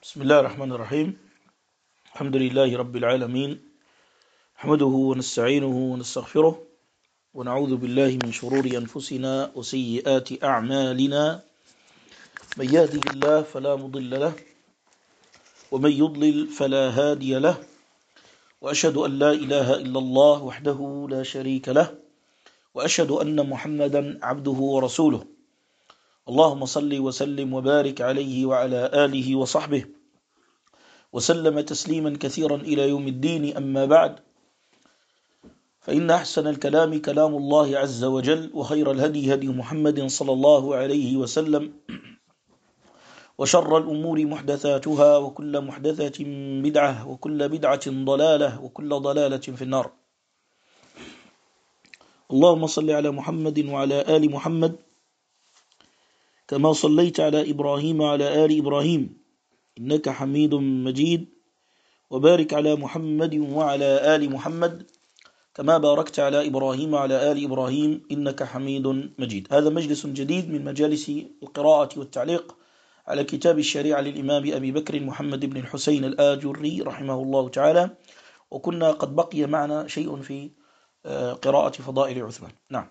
بسم الله الرحمن الرحيم. الحمد لله رب العالمين، نحمده ونستعينه ونستغفره ونعوذ بالله من شرور أنفسنا وسيئات أعمالنا. من يهده الله فلا مضل له ومن يضلل فلا هادي له، وأشهد أن لا إله إلا الله وحده لا شريك له، وأشهد أن محمدا عبده ورسوله. اللهم صل وسلم وبارك عليه وعلى آله وصحبه وسلم تسليما كثيرا إلى يوم الدين. أما بعد، فإن أحسن الكلام كلام الله عز وجل، وخير الهدي هدي محمد صلى الله عليه وسلم، وشر الأمور محدثاتها، وكل محدثة بدعة، وكل بدعة ضلالة، وكل ضلالة في النار. اللهم صل على محمد وعلى آل محمد كما صليت على إبراهيم وعلى آل إبراهيم إنك حميد مجيد، وبارك على محمد وعلى آل محمد كما باركت على إبراهيم وعلى آل إبراهيم إنك حميد مجيد. هذا مجلس جديد من مجالس القراءة والتعليق على كتاب الشريعة للإمام أبي بكر محمد بن الحسين الآجري رحمه الله تعالى، وكنا قد بقي معنا شيء في قراءة فضائل عثمان. نعم.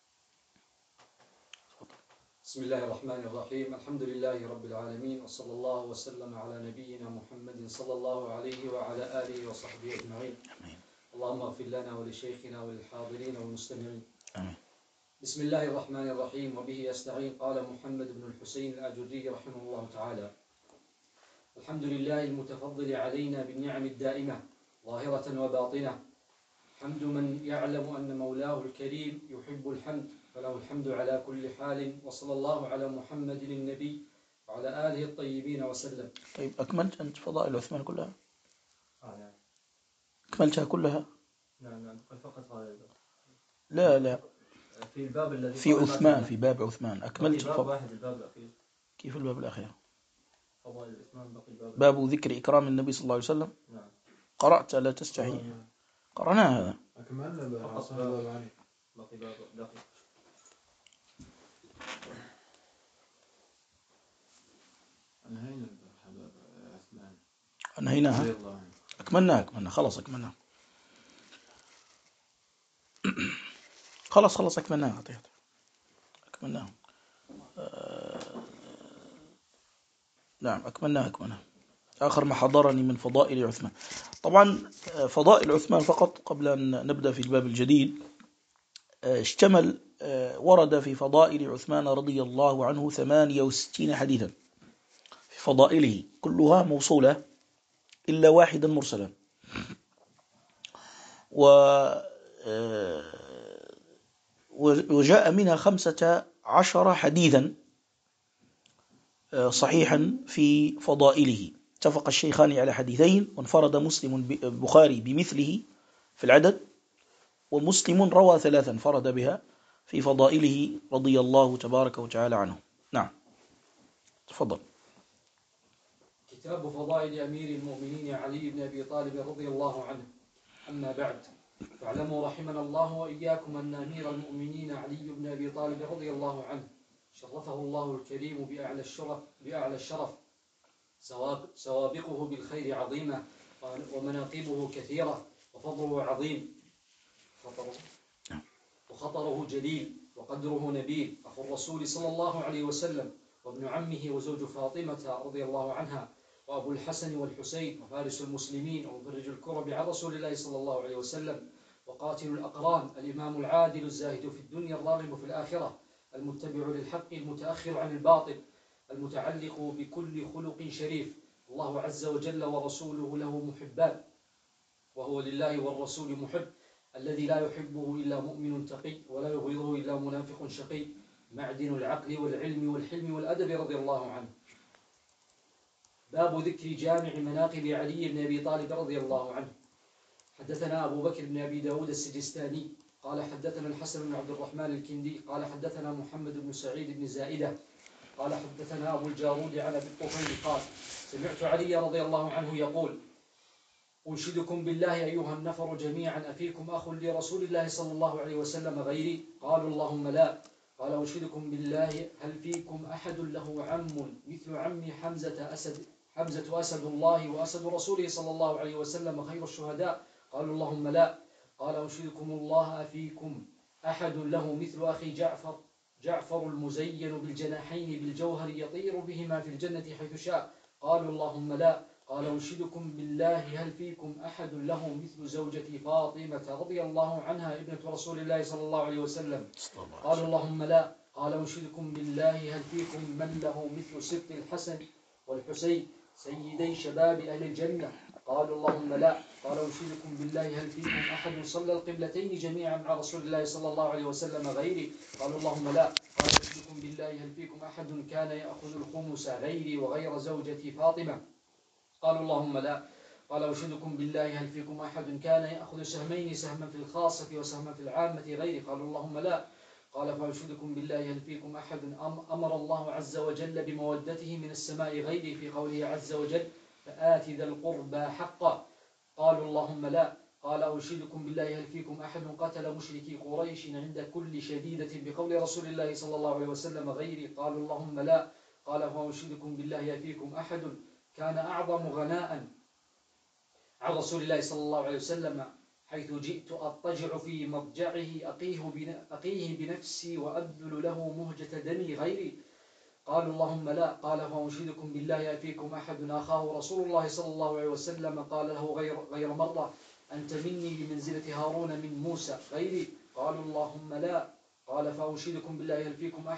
بسم الله الرحمن الرحيم. الحمد لله رب العالمين، وصلى الله وسلم على نبينا محمد صلى الله عليه وعلى آله وصحبه أجمعين. اللهم اغفر لنا ولشيخنا وللحاضرين والمستمعين. آمين. بسم الله الرحمن الرحيم، وبه يستعين. قال محمد بن الحسين الآجري رحمه الله تعالى: الحمد لله المتفضل علينا بالنعم الدائمة ظاهرة وباطنة، حمد من يعلم أن مولاه الكريم يحب الحمد، فله الحمد على كل حال. وصلى الله على محمد النبي وعلى آله الطيبين وسلم. طيب، أكملت أنت فضائل عثمان كلها؟ نعم. أكملتها كلها؟ نعم، فقط هذا. لا، في الباب الذي في عثمان، في باب عثمان أكملت الباب واحد، الباب الأخير. كيف الباب الأخير؟ فضائل عثمان بقي باب ذكر إكرام النبي صلى الله عليه وسلم. نعم. قرأت لا تستحي؟ قرأنا هذا. أكملنا فقط باب عني. بقي باب دقيق. أنهيناها. أكملنا خلاص أكملنا. خلاص أكملناها. أكملناها. نعم أكملناها. آخر ما حضرني من فضائل عثمان. طبعا فضائل عثمان فقط قبل أن نبدأ في الباب الجديد، اشتمل ورد في فضائل عثمان رضي الله عنه 68 حديثا في فضائله، كلها موصولة إلا واحدا مرسلا. وجاء منها 15 حديثا صحيحا في فضائله. اتفق الشيخان على حديثين، وانفرد مسلم البخاري بمثله في العدد، ومسلم روى 3 انفرد بها في فضائله رضي الله تبارك وتعالى عنه. نعم، تفضل. كتاب فضائل أمير المؤمنين علي بن أبي طالب رضي الله عنه. أما بعد، فاعلموا رحمنا الله وإياكم أن أمير المؤمنين علي بن أبي طالب رضي الله عنه شرفه الله الكريم بأعلى الشرف، سوابقه بالخير عظيمة، ومناقبه كثيرة، وفضله عظيم، وخطره جليل، وقدره نبيل، أخو الرسول صلى الله عليه وسلم، وابن عمه وزوج فاطمة رضي الله عنها، وأبو الحسن والحسين، وفارس المسلمين، ومفرج الكرب عن رسول الله صلى الله عليه وسلم، وقاتل الأقران، الإمام العادل الزاهد في الدنيا الراغب في الآخرة، المتبع للحق المتأخر عن الباطل، المتعلق بكل خلق شريف. الله عز وجل ورسوله له محبان، وهو لله والرسول محب، الذي لا يحبه إلا مؤمن تقي، ولا يبغضه إلا منافق شقي، معدن العقل والعلم والحلم والأدب رضي الله عنه. باب ذكر جامع مناقب علي بن أبي طالب رضي الله عنه. حدثنا أبو بكر بن أبي داود السجستاني قال حدثنا الحسن بن عبد الرحمن الكندي قال حدثنا محمد بن سعيد بن زائدة قال حدثنا أبو الجارود عن أبي الطفيل قال سمعت علي رضي الله عنه يقول: أنشدكم بالله أيها النفر جميعا، أفيكم أخ لرسول الله صلى الله عليه وسلم غيري؟ قالوا اللهم لا. قال: أنشدكم بالله هل فيكم أحد له عم مثل عم حمزة أسد الله وأسد رسوله صلى الله عليه وسلم خير الشهداء. قالوا اللهم لا. قال أنشدكم الله أفيكم أحد له مثل أخي جعفر المزين بالجناحين بالجوهر يطير بهما في الجنة حيث شاء. قالوا اللهم لا. قال أنشدكم بالله هل فيكم أحد له مثل زوجتي فاطمة رضي الله عنها ابنة رسول الله صلى الله عليه وسلم. قالوا اللهم لا. قال أنشدكم بالله هل فيكم من له مثل سبط الحسن والحسين سيدي شباب أهل الجنة. قالوا اللهم لا. قال أنشدكم بالله هل فيكم أحد صلى القبلتين جميعا مع رسول الله صلى الله عليه وسلم غيري. قالوا اللهم لا. قال أنشدكم بالله هل فيكم أحد كان يأخذ الخمس غيري وغير زوجتي فاطمة. قالوا اللهم لا. قال أنشدكم بالله هل فيكم أحد كان يأخذ سهمين سهما في الخاصة وسهما في العامة غيري. قالوا اللهم لا. قال فأنشدكم بالله هل فيكم أحد أمر الله عز وجل بمودته من السماء غيري في قوله عز وجل فآت ذا القربى حقه. قالوا اللهم لا. قال أنشدكم بالله هل فيكم أحد قتل مشركي قريش عند كل شديدة بقول رسول الله صلى الله عليه وسلم غيري. قالوا اللهم لا. قال فأنشدكم بالله هل فيكم أحد كان أعظم غناء عن رسول الله صلى الله عليه وسلم حيث جئت أضطجع في مضجعه أقيه بنفسي وأبذل له مهجة دمي غيري. قالوا اللهم لا. قال فأنشدكم بالله أفيكم أحد أخاه رسول الله صلى الله عليه وسلم قال له غير مرة أنت مني بمنزلة هارون من موسى غيري. قالوا اللهم لا. قال فأنشدكم بالله هل فيكم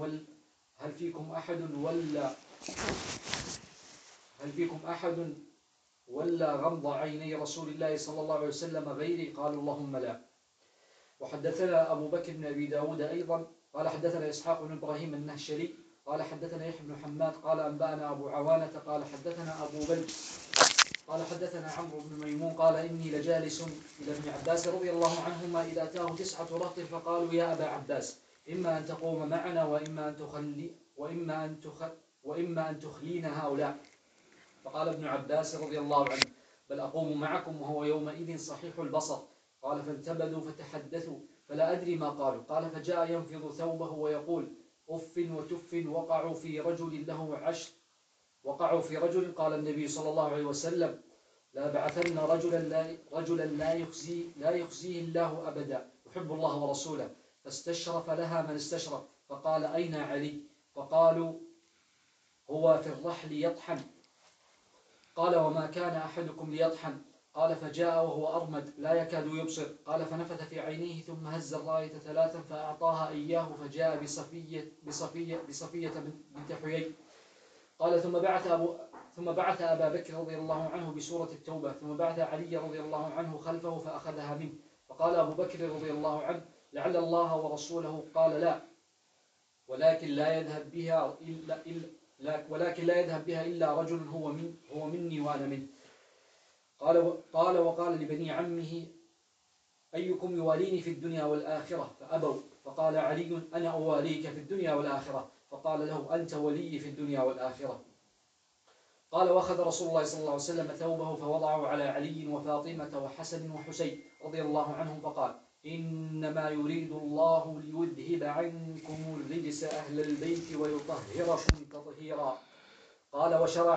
أحد ولا غمض عيني رسول الله صلى الله عليه وسلم غيري. قالوا اللهم لا. وحدثنا أبو بكر بن أبي داود أيضا قال حدثنا إسحاق بن إبراهيم النهشري قال حدثنا يحيى بن حماد قال أنبأنا أبو عوانة قال حدثنا أبو بلج قال حدثنا عمرو بن ميمون قال إني لجالس إلى ابن عباس رضي الله عنهما إذا أتاه 9 رهط فقالوا يا أبا عباس إما أن تقوم معنا وإما أن تخلينا هؤلاء. فقال ابن عباس رضي الله عنه بل أقوم معكم وهو يومئذ صحيح البصر. قال فانتبذوا فتحدثوا فلا أدري ما قالوا. قال فجاء ينفض ثوبه ويقول أف وتف وقعوا في رجل. قال النبي صلى الله عليه وسلم لا بعثن رجلا لا يخزيه الله أبدا يحب الله ورسوله. فاستشرف لها من استشرف فقال أين علي. فقالوا هو في الرحل يطحن. قال وما كان أحدكم ليطحن. قال فجاء وهو أرمد لا يكاد يبصر. قال فنفث في عينيه ثم هز الراية 3 فأعطاها إياه فجاء بصفية بنت حيي. قال ثم بعث أبا بكر رضي الله عنه بسورة التوبة ثم بعث علي رضي الله عنه خلفه فأخذها منه. فقال أبو بكر رضي الله عنه لعل الله ورسوله قال لا ولكن لا يذهب بها إلا رجل هو مني وأنا منه. قال وقال لبني عمه أيكم يواليني في الدنيا والآخرة فأبوا. فقال علي أنا أواليك في الدنيا والآخرة. فقال له أنت ولي في الدنيا والآخرة. قال وأخذ رسول الله صلى الله عليه وسلم ثوبه فوضعه على علي وفاطمة وحسن وحسين رضي الله عنهم فقال إنما يريد الله ليذهب عنكم الرجس أهل البيت ويطهركم تطهيرا. قال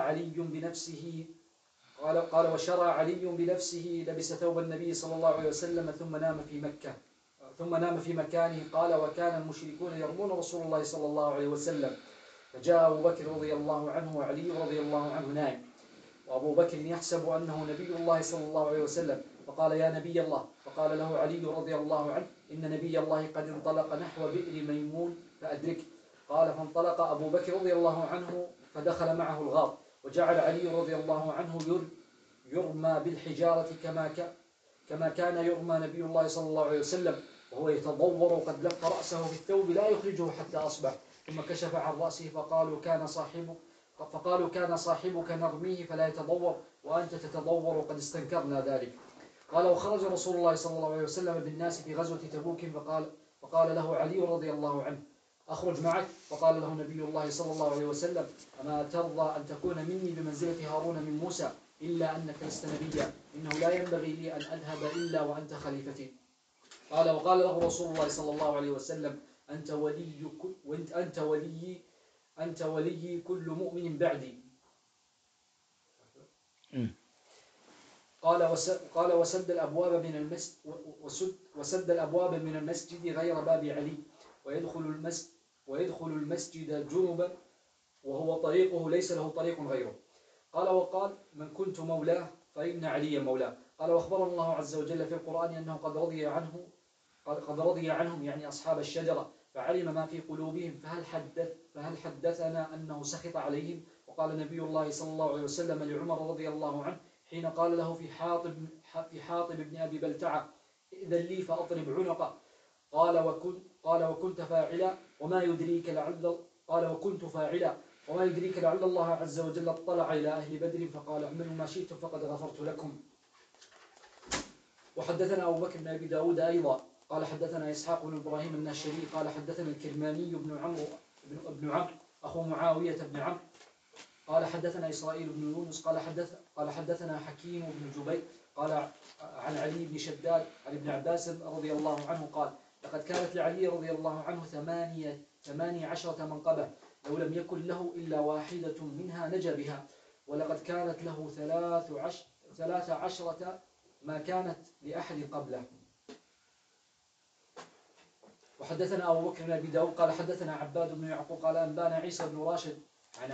وشرى علي بنفسه لبس ثوب النبي صلى الله عليه وسلم ثم نام في مكانه. قال وكان المشركون يرمون رسول الله صلى الله عليه وسلم فجاء أبو بكر رضي الله عنه وعلي رضي الله عنه نائم وأبو بكر يحسب أنه نبي الله صلى الله عليه وسلم فقال يا نبي الله. فقال له علي رضي الله عنه إن نبي الله قد انطلق نحو بئر ميمون فأدركه. قال فانطلق أبو بكر رضي الله عنه فدخل معه الغار وجعل علي رضي الله عنه يرمى بالحجارة كما كان يرمى نبي الله صلى الله عليه وسلم وهو يتضور وقد لف رأسه في الثوب لا يخرجه حتى أصبح. ثم كشف عن رأسه فقالوا كان صاحبك نرميه فلا يتضور وأنت تتضور وقد استنكرنا ذلك. قال وخرج رسول الله صلى الله عليه وسلم بالناس في غزوة تبوك فقال له علي رضي الله عنه أخرج معك. فقال له نبي الله صلى الله عليه وسلم أما ترضى أن تكون مني بمنزلة هارون من موسى إلا أنك لست نبيا إنه لا ينبغي لي أن أذهب إلا وأنت خليفتي. قال وقال له رسول الله صلى الله عليه وسلم أنت ولي كل مؤمن بعدي. قال وسد الأبواب من المسجد وسد الأبواب من المسجد غير باب علي ويدخل المسجد جنبا وهو طريقه ليس له طريق غيره. قال وقال من كنت مولاه فإن عليا مولاه. قال وأخبرنا الله عز وجل في القرآن أنه قد رضي عنهم يعني أصحاب الشجرة فعلم ما في قلوبهم فهل حدثنا أنه سخط عليهم. وقال نبي الله صلى الله عليه وسلم لعمر رضي الله عنه حين قال له في حاطب بن أبي بلتعة إذن لي فأضرب عنقه قال وكنت فاعلا وما يدريك لعل الله عز وجل اطلع إلى أهل بدر فقال اعملوا ما شئتم فقد غفرت لكم. وحدثنا أبو بكر بن أبي داود أيضا قال حدثنا إسحاق بن إبراهيم الناشري قال حدثنا الكرماني بن عمرو أخو معاوية بن عمرو قال حدثنا إسرائيل بن يونس قال حدثنا حكيم بن جبير قال عن علي بن شداد عن ابن عباس رضي الله عنه قال لقد كانت لعلي رضي الله عنه 18 منقبة لو لم يكن له إلا واحدة منها نجا بها ولقد كانت له 13 ما كانت لأحد قبله. وحدثنا أبو بكر بن أبي داود قال حدثنا عباد بن يعقوب قال أنبانا عيسى بن راشد عن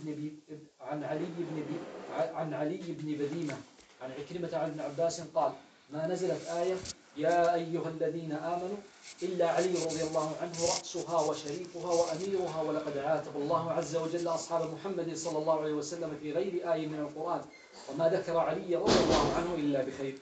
علي بن بديمة عن عكرمة عن ابن عباس قال ما نزلت آية يا أيها الذين آمنوا إلا علي رضي الله عنه رأسها وشريفها وأميرها ولقد عاتب الله عز وجل أصحاب محمد صلى الله عليه وسلم في غير آية من القرآن وما ذكر علي رضي الله عنه إلا بخير.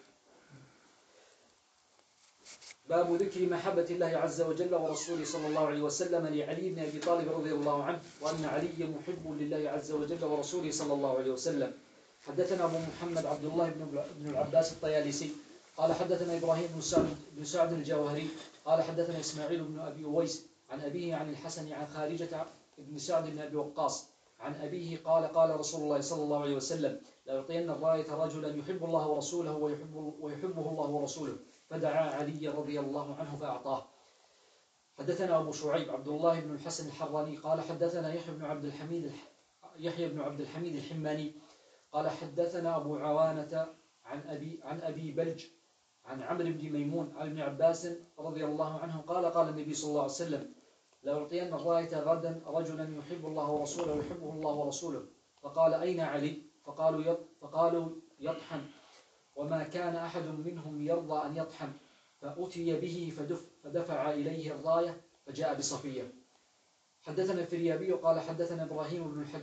باب ذكر محبة الله عز وجل ورسوله صلى الله عليه وسلم لعلي بن أبي طالب رضي الله عنه وأن علي محب لله عز وجل ورسوله صلى الله عليه وسلم. حدثنا أبو محمد عبد الله بن العباس الطيالسي قال حدثنا إبراهيم بن سعد الجوهري قال حدثنا إسماعيل بن أبي أويس عن أبيه عن الحسن عن خارجة بن سعد بن أبي وقاص عن أبيه قال رسول الله صلى الله عليه وسلم لأعطين الراية رجلا يحب الله ورسوله ويحبه الله ورسوله فدعا علي رضي الله عنه فأعطاه. حدثنا أبو شعيب عبد الله بن الحسن الحراني قال حدثنا يحيى بن عبد الحميد الحماني قال حدثنا أبو عوانة عن أبي بلج عن عمرو بن ميمون عن ابن عباس رضي الله عنه قال النبي صلى الله عليه وسلم لأعطين الراية غدا رجلا يحب الله ورسوله ويحبه الله ورسوله فقال أين علي فقالوا يطحن وما كان أحد منهم يرضى أن يطحن فأتي به فدفع إليه الراية فجاء بصفية. حدثنا الفريابي قال حدثنا إبراهيم بن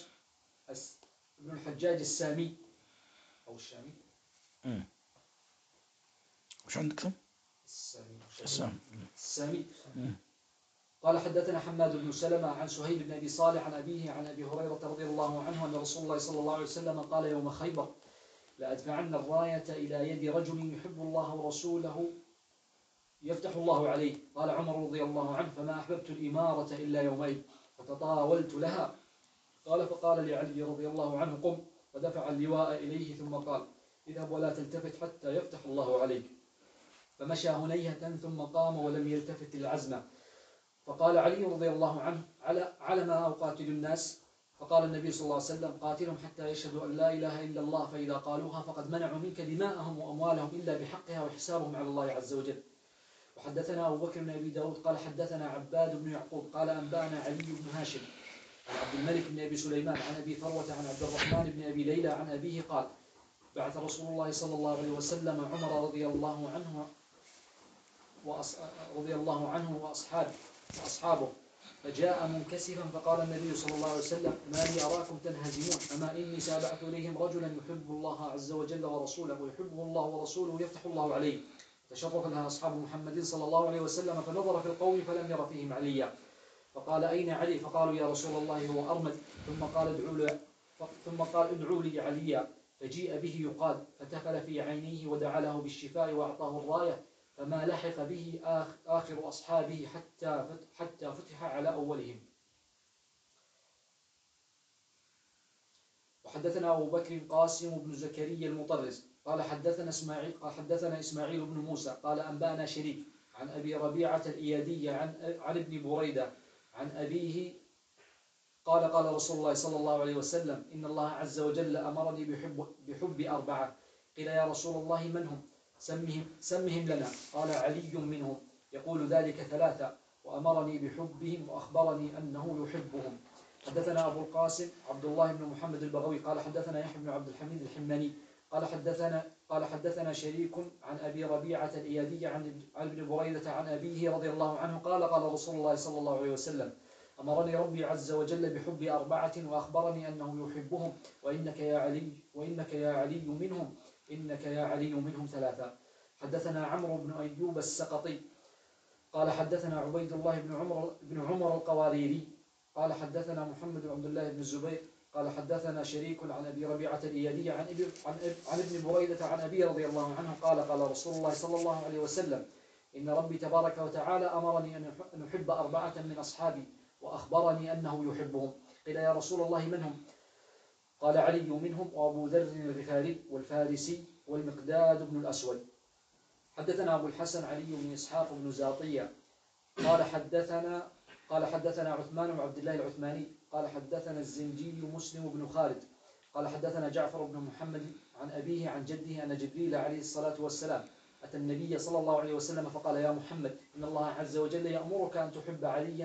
الحجاج السامي أو الشامي وش عندك السامي قال حدثنا حماد بن سلمة عن سهيل بن أبي صالح عن أبيه عن أبي هريرة رضي الله عنه أن رسول الله صلى الله عليه وسلم قال يوم خيبر لأدفعن الراية إلى يد رجل يحب الله ورسوله يفتح الله عليه. قال عمر رضي الله عنه فما أحببت الإمارة إلا يومين فتطاولت لها. فقال لعلي رضي الله عنه قم فدفع اللواء إليه ثم قال اذهب ولا تلتفت حتى يفتح الله عليك. فمشى هنيهة ثم قام ولم يلتفت العزم. فقال علي رضي الله عنه على ما أقاتل الناس. فقال النبي صلى الله عليه وسلم قاتلهم حتى يشهدوا أن لا إله إلا الله فإذا قالوها فقد منعوا منك دماءهم وأموالهم إلا بحقها وحسابهم على الله عز وجل. وحدثنا أبو بكر بن أبي داود قال حدثنا عباد بن يعقوب قال أنبانا علي بن هاشم عن عبد الملك بن أبي سليمان عن أبي ثروة عن عبد الرحمن بن أبي ليلى عن أبيه قال بعث رسول الله صلى الله عليه وسلم عمر رضي الله عنه وأصحابه فجاء منكسفا فقال النبي صلى الله عليه وسلم ما لي أراكم تنهزمون أما إني سأبعث إليهم رجلا يحب الله عز وجل ورسوله ويحبه الله ورسوله ويفتح الله عليه. تشرف لها أصحاب محمد صلى الله عليه وسلم فنظر في القوم فلم ير فيهم عليا فقال أين علي؟ فقالوا يا رسول الله هو أرمد. ثم قال ادعوا لي عليا فجيء به يقال فتفل في عينيه ودعا له بالشفاء وأعطاه الراية فما لحق به آخر أصحابه حتى فتح على أولهم. وحدثنا أبو بكر قاسم بن زكريا المطرز قال حدثنا إسماعيل بن موسى قال أنبانا شريك عن أبي ربيعة الإيادي عن ابن بريدة عن أبيه قال قال رسول الله صلى الله عليه وسلم إن الله عز وجل أمرني بحب أربعة. قيل يا رسول الله من هم؟ سمهم لنا. قال علي منهم، يقول ذلك ثلاثة، وأمرني بحبهم وأخبرني أنه يحبهم. حدثنا أبو القاسم عبد الله بن محمد البغوي قال حدثنا يحيى بن عبد الحميد الحماني قال حدثنا شريك عن أبي ربيعة الإيادي عن ابن بريدة عن أبيه رضي الله عنه قال قال رسول الله صلى الله عليه وسلم أمرني ربي عز وجل بحب أربعة وأخبرني أنه يحبهم وإنك يا علي منهم، إنك يا علي منهم ثلاثة. حدثنا عمرو بن أيوب السقطي قال حدثنا عبيد الله بن عمر القواريري قال حدثنا محمد بن عبد الله بن الزبير قال حدثنا شريك عن أبي ربيعة الإيادي عن ابن بريدة عن أبي رضي الله عنه قال قال رسول الله صلى الله عليه وسلم إن ربي تبارك وتعالى أمرني أن أحب أربعة من أصحابي وأخبرني أنه يحبهم. قيل يا رسول الله من هم؟ قال علي منهم وأبو ذر الغفاري والفارسي والمقداد بن الأسود. حدثنا أبو الحسن علي بن إسحاق بن زاطية قال حدثنا عثمان بن عبد الله العثماني قال حدثنا الزنجي مسلم بن خالد قال حدثنا جعفر بن محمد عن أبيه عن جده أن جبريل عليه الصلاة والسلام أتى النبي صلى الله عليه وسلم فقال يا محمد إن الله عز وجل يأمرك أن تحب عليا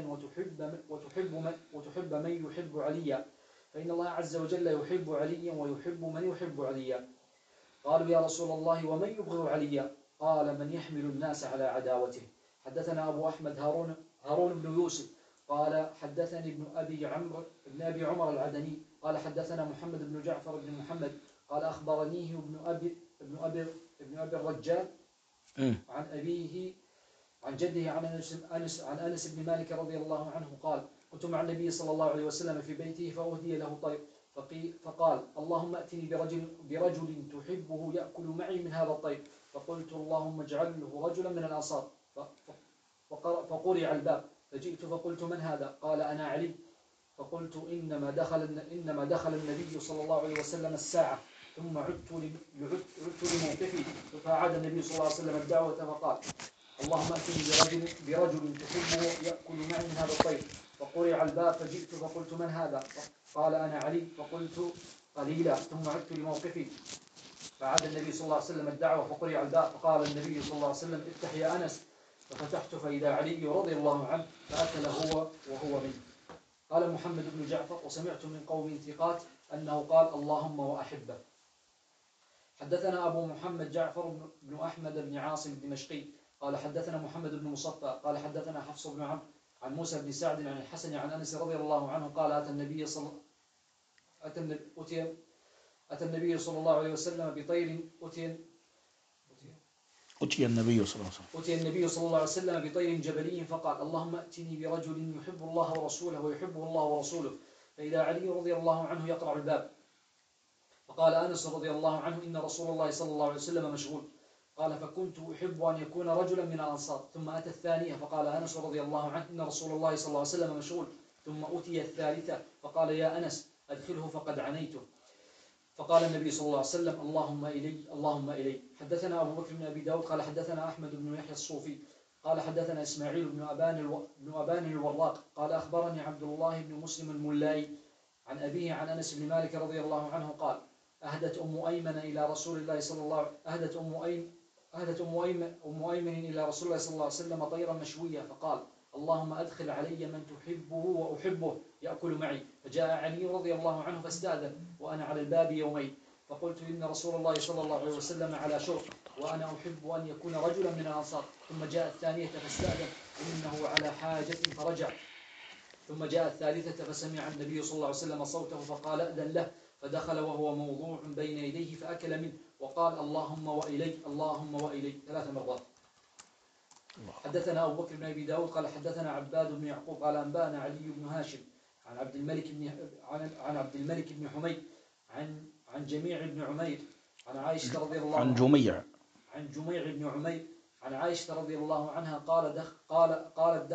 وتحب من يحب عليا، فإن الله عز وجل يحب عليا ويحب من يحب عليا. قالوا يا رسول الله ومن يبغض عليا؟ قال من يحمل الناس على عداوته. حدثنا أبو أحمد هارون بن يوسف قال حدثني ابن أبي عمر العدني قال حدثنا محمد بن جعفر بن محمد قال أخبرنيه ابن أبي الرجال عن أبيه عن جده عن أنس بن مالك رضي الله عنه قال كنت مع النبي صلى الله عليه وسلم في بيته فأهدي له طير فقال اللهم أتني برجل تحبه يأكل معي من هذا الطير، فقلت اللهم اجعله رجلا من الأنصار، فقرع الباب فجئت فقلت من هذا؟ قال أنا علي. فقلت إنما دخل النبي صلى الله عليه وسلم الساعة، ثم عدت لموقفي فأعاد النبي صلى الله عليه وسلم الدعوة فقال اللهم أتني برجل تحبه يأكل معي من هذا الطير، فقرع الباب فجئت فقلت من هذا؟ قال أنا علي. فقلت قليلا ثم عدت لموقفي فعاد النبي صلى الله عليه وسلم الدعوة فقرع الباب فقال النبي صلى الله عليه وسلم افتح يا أنس، ففتحت فإذا علي رضي الله عنه فأكل هو وهو منه. قال محمد بن جعفر وسمعت من قوم ثقات أنه قال اللهم وأحبه. حدثنا أبو محمد جعفر بن أحمد بن عاصم الدمشقي قال حدثنا محمد بن مصفى قال حدثنا حفص بن عمرو عن موسى بن سعد عن الحسن عن أنس رضي الله عنه قال أتى النبي صلى الله عليه وسلم بطير أتي النبي صلى الله عليه وسلم بطير جبلي فقال اللهم أتني برجل يحب الله ورسوله ويحبه الله ورسوله، فإذا علي رضي الله عنه يقرع الباب. فقال أنس رضي الله عنه إن رسول الله صلى الله عليه وسلم مشغول. قال فكنت أحب أن يكون رجلا من الأنصار. ثم أتى الثانية فقال أنس رضي الله عنه إن رسول الله صلى الله عليه وسلم مشغول. ثم أتي الثالثة فقال يا أنس أدخله فقد عنيته. فقال النبي صلى الله عليه وسلم اللهم إلي. حدثنا أبو بكر بن أبي داود قال حدثنا أحمد بن يحيى الصوفي قال حدثنا إسماعيل بن أبان الوراق قال أخبرني عبد الله بن مسلم الملائي عن أبيه عن أنس بن مالك رضي الله عنه قال أهدت أم أيمن إلى رسول الله صلى الله عليه وسلم طيرا مشوية فقال اللهم أدخل علي من تحبه وأحبه يأكل معي. فجاء علي رضي الله عنه فاستأذن وأنا على الباب يومين، فقلت إن رسول الله صلى الله عليه وسلم على شرط وأنا أحب أن يكون رجلا من الأنصار. ثم جاء الثانية فاستأذن إنه على حاجة فرجع. ثم جاء الثالثة فسمع النبي صلى الله عليه وسلم صوته فقال أذن له، فدخل وهو موضوع بين يديه فأكل منه وقال اللهم وإلي 3 مرات. حدثنا أبو بكر بن أبي داود قال حدثنا عباد بن يعقوب قال أنبأنا علي بن هاشم عن عبد الملك بن حميد عن جميع بن عمير عن عائشة رضي الله عنها عن جميع بن عمير عن عائشة رضي الله عنها قالت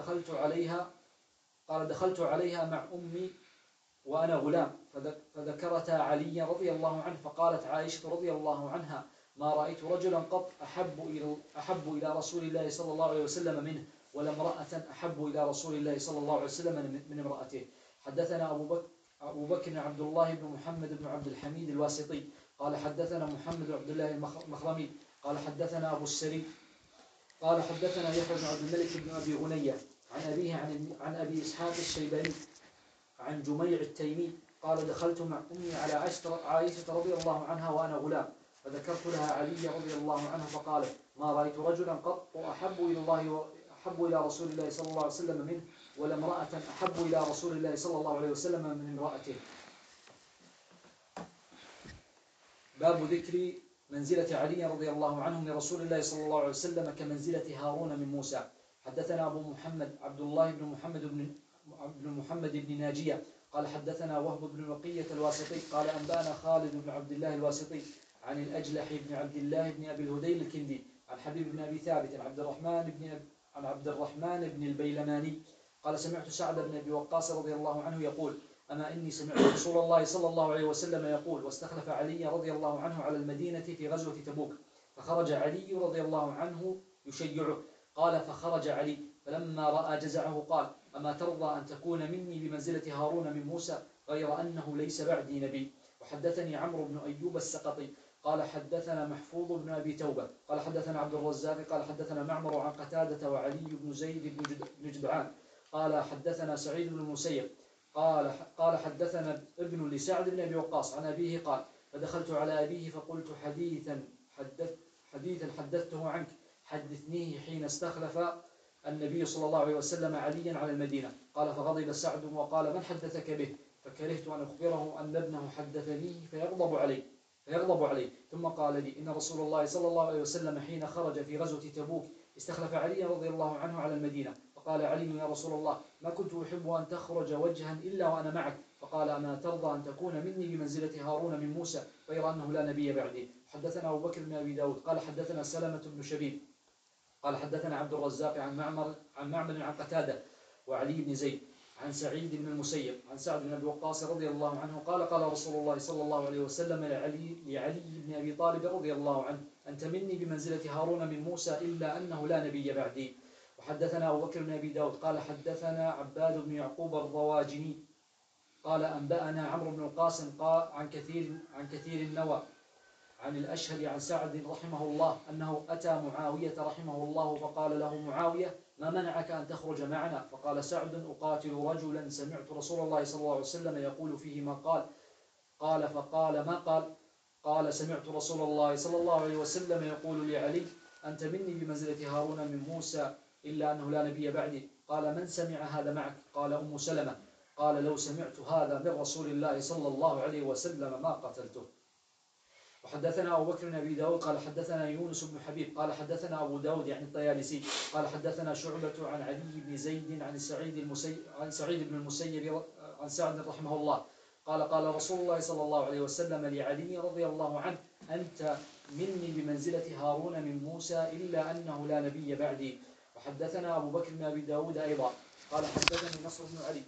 دخلت عليها مع أمي وأنا غلام فذكرتا علي رضي الله عنه فقالت عائشة رضي الله عنها ما رأيت رجلا قط أحب إلى رسول الله صلى الله عليه وسلم منه ولا امرأة أحب إلى رسول الله صلى الله عليه وسلم من امرأته. حدثنا أبو بكر عبد الله بن محمد بن عبد الحميد الواسطي قال حدثنا محمد بن عبد الله المخرمي قال حدثنا أبو السري قال حدثنا يحيى بن عبد الملك بن أبي غنية عن أبيه عن أبي إسحاق الشيباني عن جميع التيمي قال دخلت مع أمي على عائشة رضي الله عنها وأنا غلام فذكرت لها علي رضي الله عنه فقالت ما رأيت رجلا قط أحب إلى رسول الله صلى الله عليه وسلم منه ولا امرأة أحب إلى رسول الله صلى الله عليه وسلم من امرأته. باب ذكر منزلة علي رضي الله عنه من رسول الله صلى الله عليه وسلم كمنزلة هارون من موسى. حدثنا أبو محمد عبد الله بن محمد بن ناجية قال حدثنا وهب بن بقية الواسطي قال أنبأنا خالد بن عبد الله الواسطي عن الأجلح بن عبد الله بن أبي الهذيل الكندي عن حبيب بن أبي ثابت عن عبد الرحمن بن البيلماني قال سمعت سعد بن أبي وقاص رضي الله عنه يقول أما إني سمعت رسول الله صلى الله عليه وسلم يقول واستخلف علي رضي الله عنه على المدينة في غزوة تبوك فخرج علي رضي الله عنه يشيعه قال فخرج علي فلما رأى جزعه قال أما ترضى أن تكون مني بمنزلة هارون من موسى غير أنه ليس بعدي نبي. وحدثني عمرو بن أيوب السقطي قال حدثنا محفوظ بن أبي توبة قال حدثنا عبد الرزاق قال حدثنا معمر عن قتادة وعلي بن زيد بن جدعان قال حدثنا سعيد بن المسيب قال حدثنا ابن لسعد بن أبي وقاص عن أبيه قال فدخلت على أبيه فقلت حديثا حدثته عنك حدثنيه حين استخلف النبي صلى الله عليه وسلم عليا على المدينة. قال فغضب سعد وقال من حدثك به فكرهت أن أخبره أن ابنه حدثنيه فيغضب عليه ثم قال لي إن رسول الله صلى الله عليه وسلم حين خرج في غزوة تبوك استخلف علي رضي الله عنه على المدينة فقال علي يا رسول الله ما كنت أحب أن تخرج وجها إلا وأنا معك فقال أما ترضى أن تكون مني بمنزلة هارون من موسى غير أنه لا نبي بعدي. حدثنا أبو بكر بن أبي داود قال حدثنا سلمة بن شبيب قال حدثنا عبد الرزاق عن معمر عن قتادة وعلي بن زيد عن سعيد بن المسيب عن سعد بن أبي وقاص رضي الله عنه قال قال رسول الله صلى الله عليه وسلم لعلي بن أبي طالب رضي الله عنه أنت مني بمنزلة هارون من موسى إلا أنه لا نبي بعدي. وحدثنا أبو بكر بن أبي داود قال حدثنا عباد بن يعقوب الرواجني قال أنبأنا عمرو بن القاسم قال عن كثير النوى عن الأشهر عن سعد رحمه الله أنه أتى معاوية رحمه الله فقال له معاوية ما منعك أن تخرج معنا؟ فقال سعد أقاتل رجلا سمعت رسول الله صلى الله عليه وسلم يقول فيه ما قال فقال ما قال سمعت رسول الله صلى الله عليه وسلم يقول لعلي أنت مني بمنزلة هارون من موسى إلا أنه لا نبي بعدي. قال من سمع هذا معك؟ قال أم سلمة. قال لو سمعت هذا من رسول الله صلى الله عليه وسلم ما قتلته. وحدثنا أبو بكر بن أبي داود قال حدثنا يونس بن حبيب قال حدثنا أبو داود يعني الطيالسي قال حدثنا شعبة عن علي بن زيد عن سعيد بن المسيب عن سعد رحمه الله قال قال رسول الله صلى الله عليه وسلم لعلي رضي الله عنه أنت مني بمنزلة هارون من موسى إلا أنه لا نبي بعدي. وحدثنا أبو بكر بن أبي داود أيضا قال حدثني نصر بن علي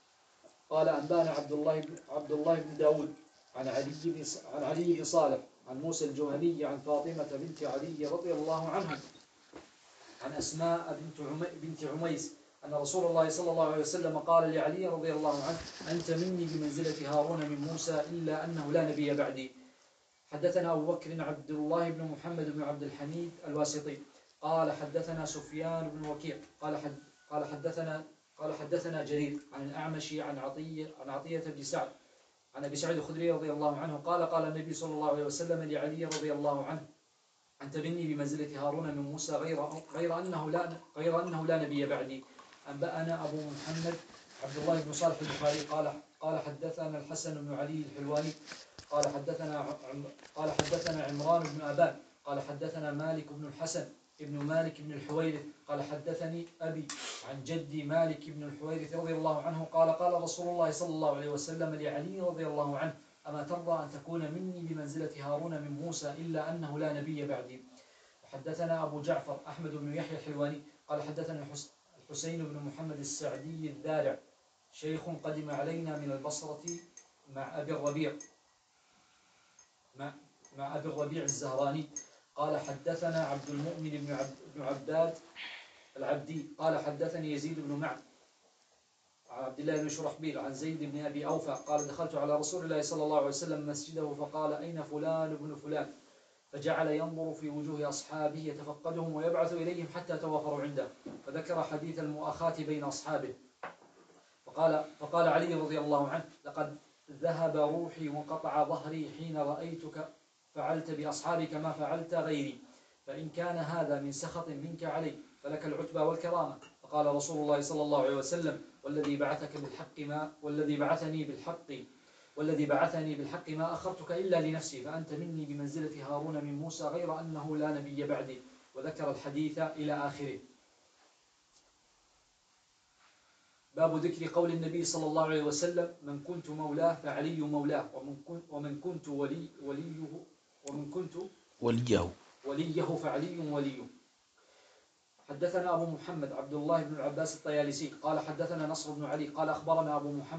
قال أنبانا عبد الله بن داود عن علي بن صالح عن موسى الجهني عن فاطمة بنت علي رضي الله عنها عن أسماء بنت عميس أن رسول الله صلى الله عليه وسلم قال لعلي رضي الله عنه أنت مني بمنزلة هارون من موسى إلا أنه لا نبي بعدي. حدثنا أبو بكر عبد الله بن محمد بن عبد الحميد الواسطي قال حدثنا سفيان بن وكيع قال حدثنا جرير عن الأعمش عن عطية بن سعد عن أبي سعيد الخدري رضي الله عنه قال قال النبي صلى الله عليه وسلم لعلي رضي الله عنه أنت مني بمنزلة هارون من موسى غير أنه لا نبي بعدي. أنبأنا أبو محمد عبد الله بن صالح البخاري قال حدثنا الحسن بن علي الحلواني قال حدثنا عمران بن أبان قال حدثنا مالك بن الحسن ابن مالك بن الحويرث قال حدثني أبي عن جدي مالك بن الحويرث رضي الله عنه قال قال رسول الله صلى الله عليه وسلم لعلي رضي الله عنه أما ترضى أن تكون مني بمنزلة هارون من موسى إلا أنه لا نبي بعدي. وحدثنا أبو جعفر أحمد بن يحيى الحلواني قال حدثنا الحسين بن محمد السعدي الذارع شيخ قدم علينا من البصرة مع أبي الربيع الزهراني قال حدثنا عبد المؤمن بن عباد العبدي قال حدثني يزيد بن معن عن عبد الله بن شرحبيل عن زيد بن أبي أوفى قال دخلت على رسول الله صلى الله عليه وسلم مسجده فقال أين فلان ابن فلان، فجعل ينظر في وجوه أصحابه يتفقدهم ويبعث إليهم حتى توافروا عنده، فذكر حديث المؤاخاة بين أصحابه. فقال علي رضي الله عنه لقد ذهب روحي وانقطع ظهري حين رأيتك فعلت بأصحابك ما فعلت غيري، فإن كان هذا من سخط منك علي فلك العتبى والكرامة. فقال رسول الله صلى الله عليه وسلم والذي بعثني بالحق ما أخرتك إلا لنفسي، فأنت مني بمنزلة هارون من موسى غير أنه لا نبي بعدي، وذكر الحديث إلى آخره. باب ذكر قول النبي صلى الله عليه وسلم من كنت مولاه فعلي مولاه، ومن كنت وليه فعلي وليه. حدثنا أبو محمد عبد الله بن العباس الطيالسي قال حدثنا نصر بن علي قال أخبرنا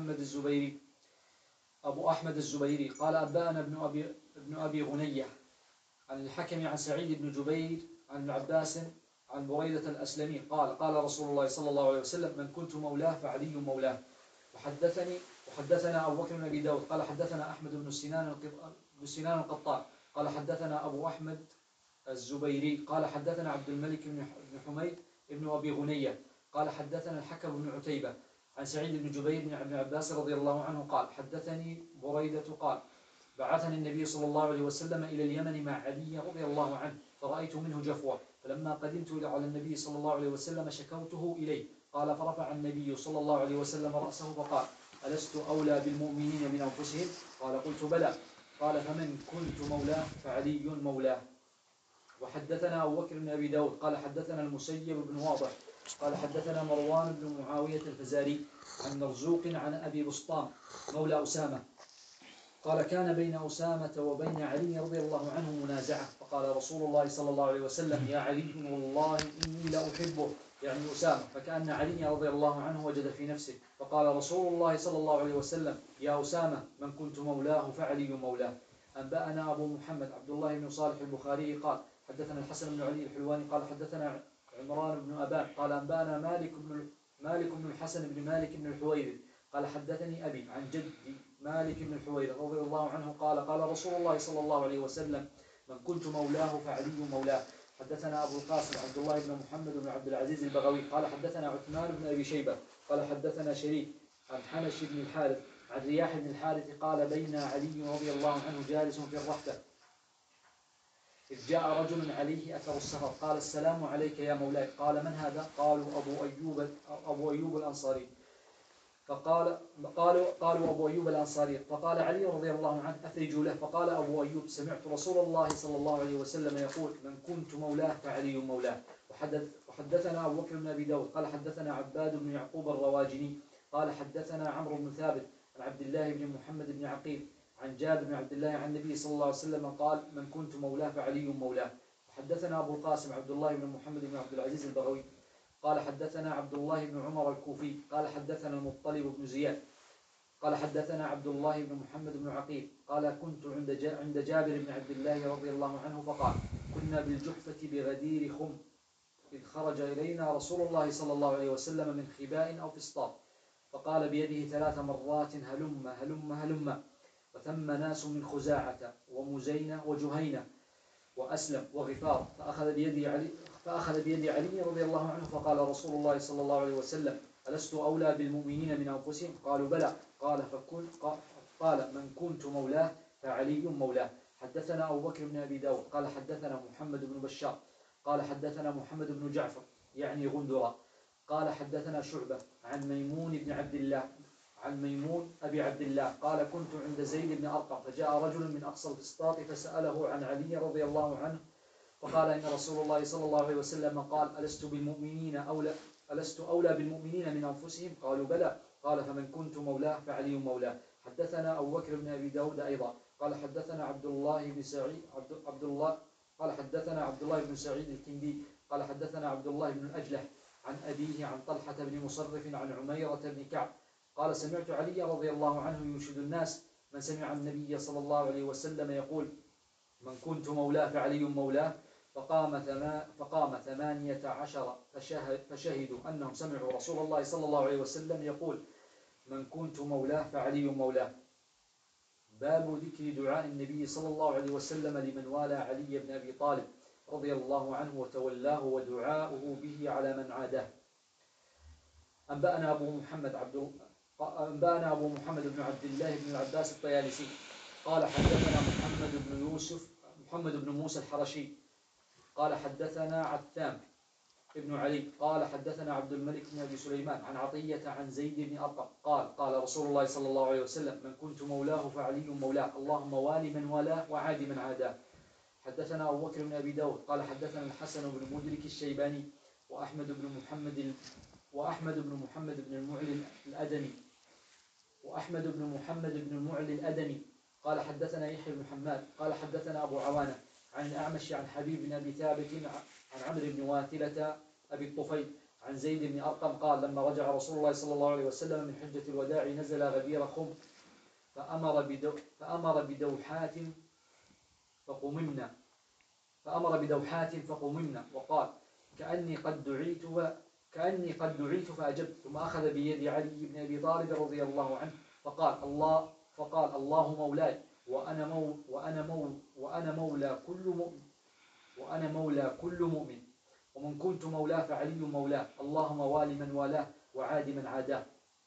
أبو أحمد الزبيري قال أنبأنا ابن أبي غنية عن الحكم عن سعيد بن جبير عن العباس عن بريدة الأسلمي قال رسول الله صلى الله عليه وسلم من كنت مولاه فعلي مولاه. وحدثنا أبو بكر بن أبي داود قال حدثنا أحمد بن سنان القطان قال حدثنا أبو أحمد الزبيري قال حدثنا عبد الملك بن حميد بن أبي غنية قال حدثنا الحكم بن عتيبة عن سعيد بن جبير بن ابن عباس رضي الله عنه قال حدثني بريدة قال بعثني النبي صلى الله عليه وسلم إلى اليمن مع علي رضي الله عنه فرأيت منه جفوة، فلما قدمت على النبي صلى الله عليه وسلم شكوته إليه، قال فرفع النبي صلى الله عليه وسلم رأسه فقال ألست أولى بالمؤمنين من أنفسهم؟ قال قلت بلى، قال فمن كنت مولاه فعلي مولاه. وحدثنا أبو بكر بن أبي داود قال حدثنا المسيب بن واضح قال حدثنا مروان بن معاوية الفزاري عن مرزوق عن أبي بسطام مولى أسامة قال كان بين أسامة وبين علي رضي الله عنه منازعة، فقال رسول الله صلى الله عليه وسلم يا علي والله إني لأحبه يعني أسامة، فكأن علي رضي الله عنه وجد في نفسه، فقال رسول الله صلى الله عليه وسلم يا أسامة من كنت مولاه فعلي مولاه. أنبأنا أبو محمد عبد الله بن صالح البخاري قال حدثنا الحسن بن علي الحلواني قال حدثنا عمران بن أبان قال أنبأنا مالك بن الحسن بن مالك بن الحويرث قال حدثني أبي عن جدي مالك بن الحويرث رضي الله عنه قال رسول الله صلى الله عليه وسلم من كنت مولاه فعلي مولاه. حدثنا أبو القاسم عبد الله بن محمد بن عبد العزيز البغوي قال حدثنا عثمان بن أبي شيبة قال حدثنا شريك عن حنش بن الحارث عن رياح بن الحارث قال بين علي رضي الله عنه جالس في الرحبة إذ جاء رجل عليه أثر السفر قال السلام عليك يا مولاي، قال من هذا؟ قالوا أبو أيوب الأنصاري، قالوا أبو أيوب الأنصاري، فقال علي رضي الله عنه أفرجوا له، فقال أبو أيوب سمعت رسول الله صلى الله عليه وسلم يقول من كنت مولاه فعلي مولاه. وحدثنا أبو بكر بن أبي داود قال حدثنا عباد بن يعقوب الرواجني قال حدثنا عمرو بن ثابت عن عبد الله بن محمد بن عقيل عن جابر بن عبد الله عن النبي صلى الله عليه وسلم قال من كنت مولاه فعلي مولاه. وحدثنا أبو القاسم عبد الله بن محمد بن عبد العزيز البغوي قال حدثنا عبد الله بن عمر الكوفي قال حدثنا المطلب بن زياد قال حدثنا عبد الله بن محمد بن عقيل قال كنت عند جابر بن عبد الله رضي الله عنه فقال كنا بالجحفة بغدير خم إذ خرج إلينا رسول الله صلى الله عليه وسلم من خباء أو فسطاط، فقال بيده 3 مرات هلم هلم هلم، وثم ناس من خزاعة ومزينة وجهينة وأسلم وغفار، فأخذ بيد علي رضي الله عنه فقال رسول الله صلى الله عليه وسلم ألست أولى بالمؤمنين من أنفسهم؟ قالوا بلى، قال من كنت مولاه فعلي مولاه. حدثنا أبو بكر بن أبي داود قال حدثنا محمد بن بشار قال حدثنا محمد بن جعفر يعني غندرة قال حدثنا شعبة عن ميمون أبي عبد الله قال كنت عند زيد بن أرقم فجاء رجل من أقصى الفسطاط فسأله عن علي رضي الله عنه فقال إن رسول الله صلى الله عليه وسلم قال ألست أولى بالمؤمنين من أنفسهم؟ قالوا بلى، قال فمن كنت مولاه فعلي مولاه. حدثنا أبو بكر بن أبي داود أيضا قال حدثنا عبد الله بن سعيد الكندي قال حدثنا عبد الله بن الأجلح عن أبيه عن طلحة بن مصرف عن عميرة بن كعب قال سمعت علي رضي الله عنه ينشد الناس من سمع النبي صلى الله عليه وسلم يقول من كنت مولاه فعلي مولاه، فقام 18 فشهدوا أنهم سمعوا رسول الله صلى الله عليه وسلم يقول من كنت مولاه فعلي مولاه. باب ذكر دعاء النبي صلى الله عليه وسلم لمن والى علي بن أبي طالب رضي الله عنه وتولاه ودعاؤه به على من عاداه. أنبأنا أبو محمد بن عبد الله بن العباس الطيالسي قال حدثنا محمد بن موسى الحرشي قال حدثنا عثام ابن علي قال حدثنا عبد الملك بن أبي سليمان عن عطية عن زيد بن أرقم قال رسول الله صلى الله عليه وسلم من كنت مولاه فعلي مولاه اللهم والي من والاه وعادي من عاداه. حدثنا أبو بكر بن أبي داود قال حدثنا الحسن بن مدرك الشيباني وأحمد بن محمد بن المعلي الأدني قال حدثنا يحيى بن حماد قال حدثنا أبو عوانة عن الأعمش عن حبيب بن أبي ثابت عن عمرو بن واثلة أبي الطفيل عن زيد بن أرقم قال لما رجع رسول الله صلى الله عليه وسلم من حجة الوداع نزل غدير خم فأمر بدوحات فقممنا وقال كأني قد دعيت فأجبت. ثم أخذ بيد علي بن أبي طالب رضي الله عنه فقال الله مولاي وأنا مولى كل مؤمن ومن كنت مولاه فعلي مولاه اللهم والي من والاه وعادي من عاداه.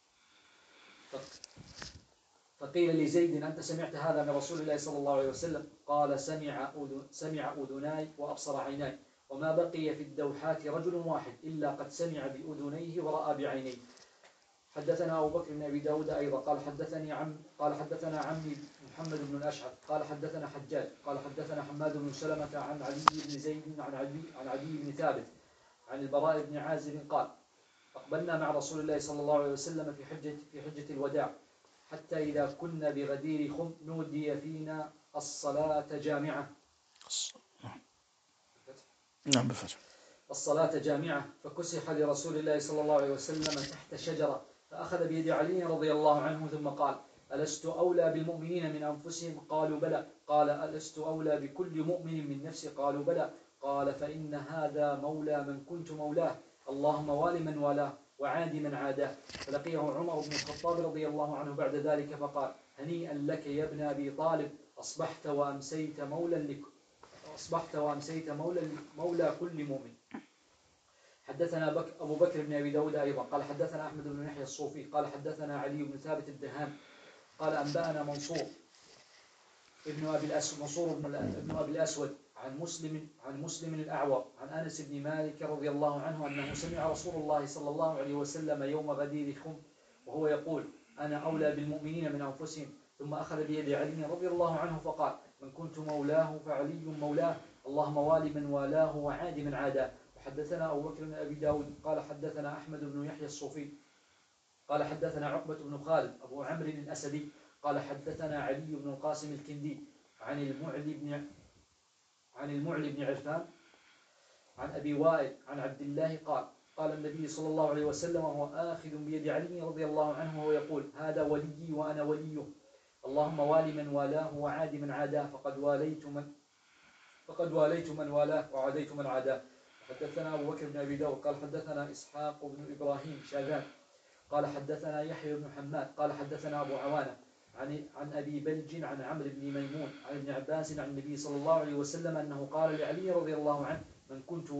فقيل لزيد أنت سمعت هذا من رسول الله صلى الله عليه وسلم؟ قال سمع أذناي وأبصر عيناي وما بقي في الدوحات رجل واحد إلا قد سمع بأذنيه ورأى بعينيه. حدثنا أبو بكر بن أبي داود أيضا قال حدثنا عمي محمد بن الأشعث قال حدثنا حجاج قال حدثنا حماد بن سلمة عن علي بن زيد عن علي بن ثابت عن البراء بن عازب قال أقبلنا مع رسول الله صلى الله عليه وسلم في حجة الوداع حتى إذا كنا بغدير خم نودي فينا الصلاة جامعة. نعم بفتح. الصلاة جامعة فكسح لرسول الله صلى الله عليه وسلم تحت شجرة فأخذ بيد علي رضي الله عنه ثم قال ألست أولى بالمؤمنين من أنفسهم؟ قالوا بلى. قال ألست أولى بكل مؤمن من نفسه؟ قالوا بلى. قال فإن هذا مولى من كنت مولاه اللهم والي من والاه وعادي من عاداه. فلقيه عمر بن الخطاب رضي الله عنه بعد ذلك فقال هنيئا لك يا ابن أبي طالب أصبحت وأمسيت مولى كل مؤمن. حدثنا أبو بكر بن أبي داود أيضا قال حدثنا أحمد بن يحيى الصوفي قال حدثنا علي بن ثابت الدهان قال أنبأنا منصور ابن أبي الأسود عن مسلم الأعور عن أنس بن مالك رضي الله عنه أنه سمع رسول الله صلى الله عليه وسلم يوم غدير خم وهو يقول أنا أولى بالمؤمنين من أنفسهم. ثم أخذ بيد علي رضي الله عنه فقال من كنت مولاه فعلي مولاه اللهم والي من والاه وعادي من عاداه. وحدثنا أبو بكر بن أبي داود قال حدثنا أحمد بن يحيى الصوفي قال حدثنا عقبة بن خالد أبو عمرو الأسدي قال حدثنا علي بن القاسم الكندي عن المعلي بن عرفان عن أبي وائل عن عبد الله قال النبي صلى الله عليه وسلم وهو آخذ بيد علي رضي الله عنه وهو يقول هذا وليي وأنا وليه اللهم والي من والاه وعادي من عاداه فقد واليت من والاه وعاديت من عاداه. حدثنا أبو بكر بن أبي داود قال حدثنا إسحاق بن إبراهيم شاذان قال حدثنا يحيى بن حماد قال حدثنا أبو عوانة عن أبي بلج عن عمرو بن ميمون عن ابن عباس عن النبي صلى الله عليه وسلم أنه قال لعلي رضي الله عنه من كنت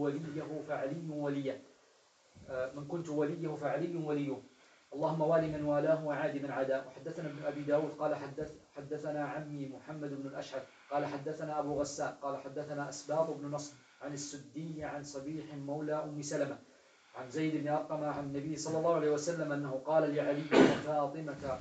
وليه فعلي وليه اللهم والي من والاه وعادي من عاداه. وحدثنا ابن أبي داود قال حدثنا عمي محمد بن الأشعث قال حدثنا أبو غسان قال حدثنا أسباط بن نصر عن السدي عن صبيح مولى أم سلمة عن زيد بن أرقم عن النبي صلى الله عليه وسلم أنه قال لعلي وفاطمة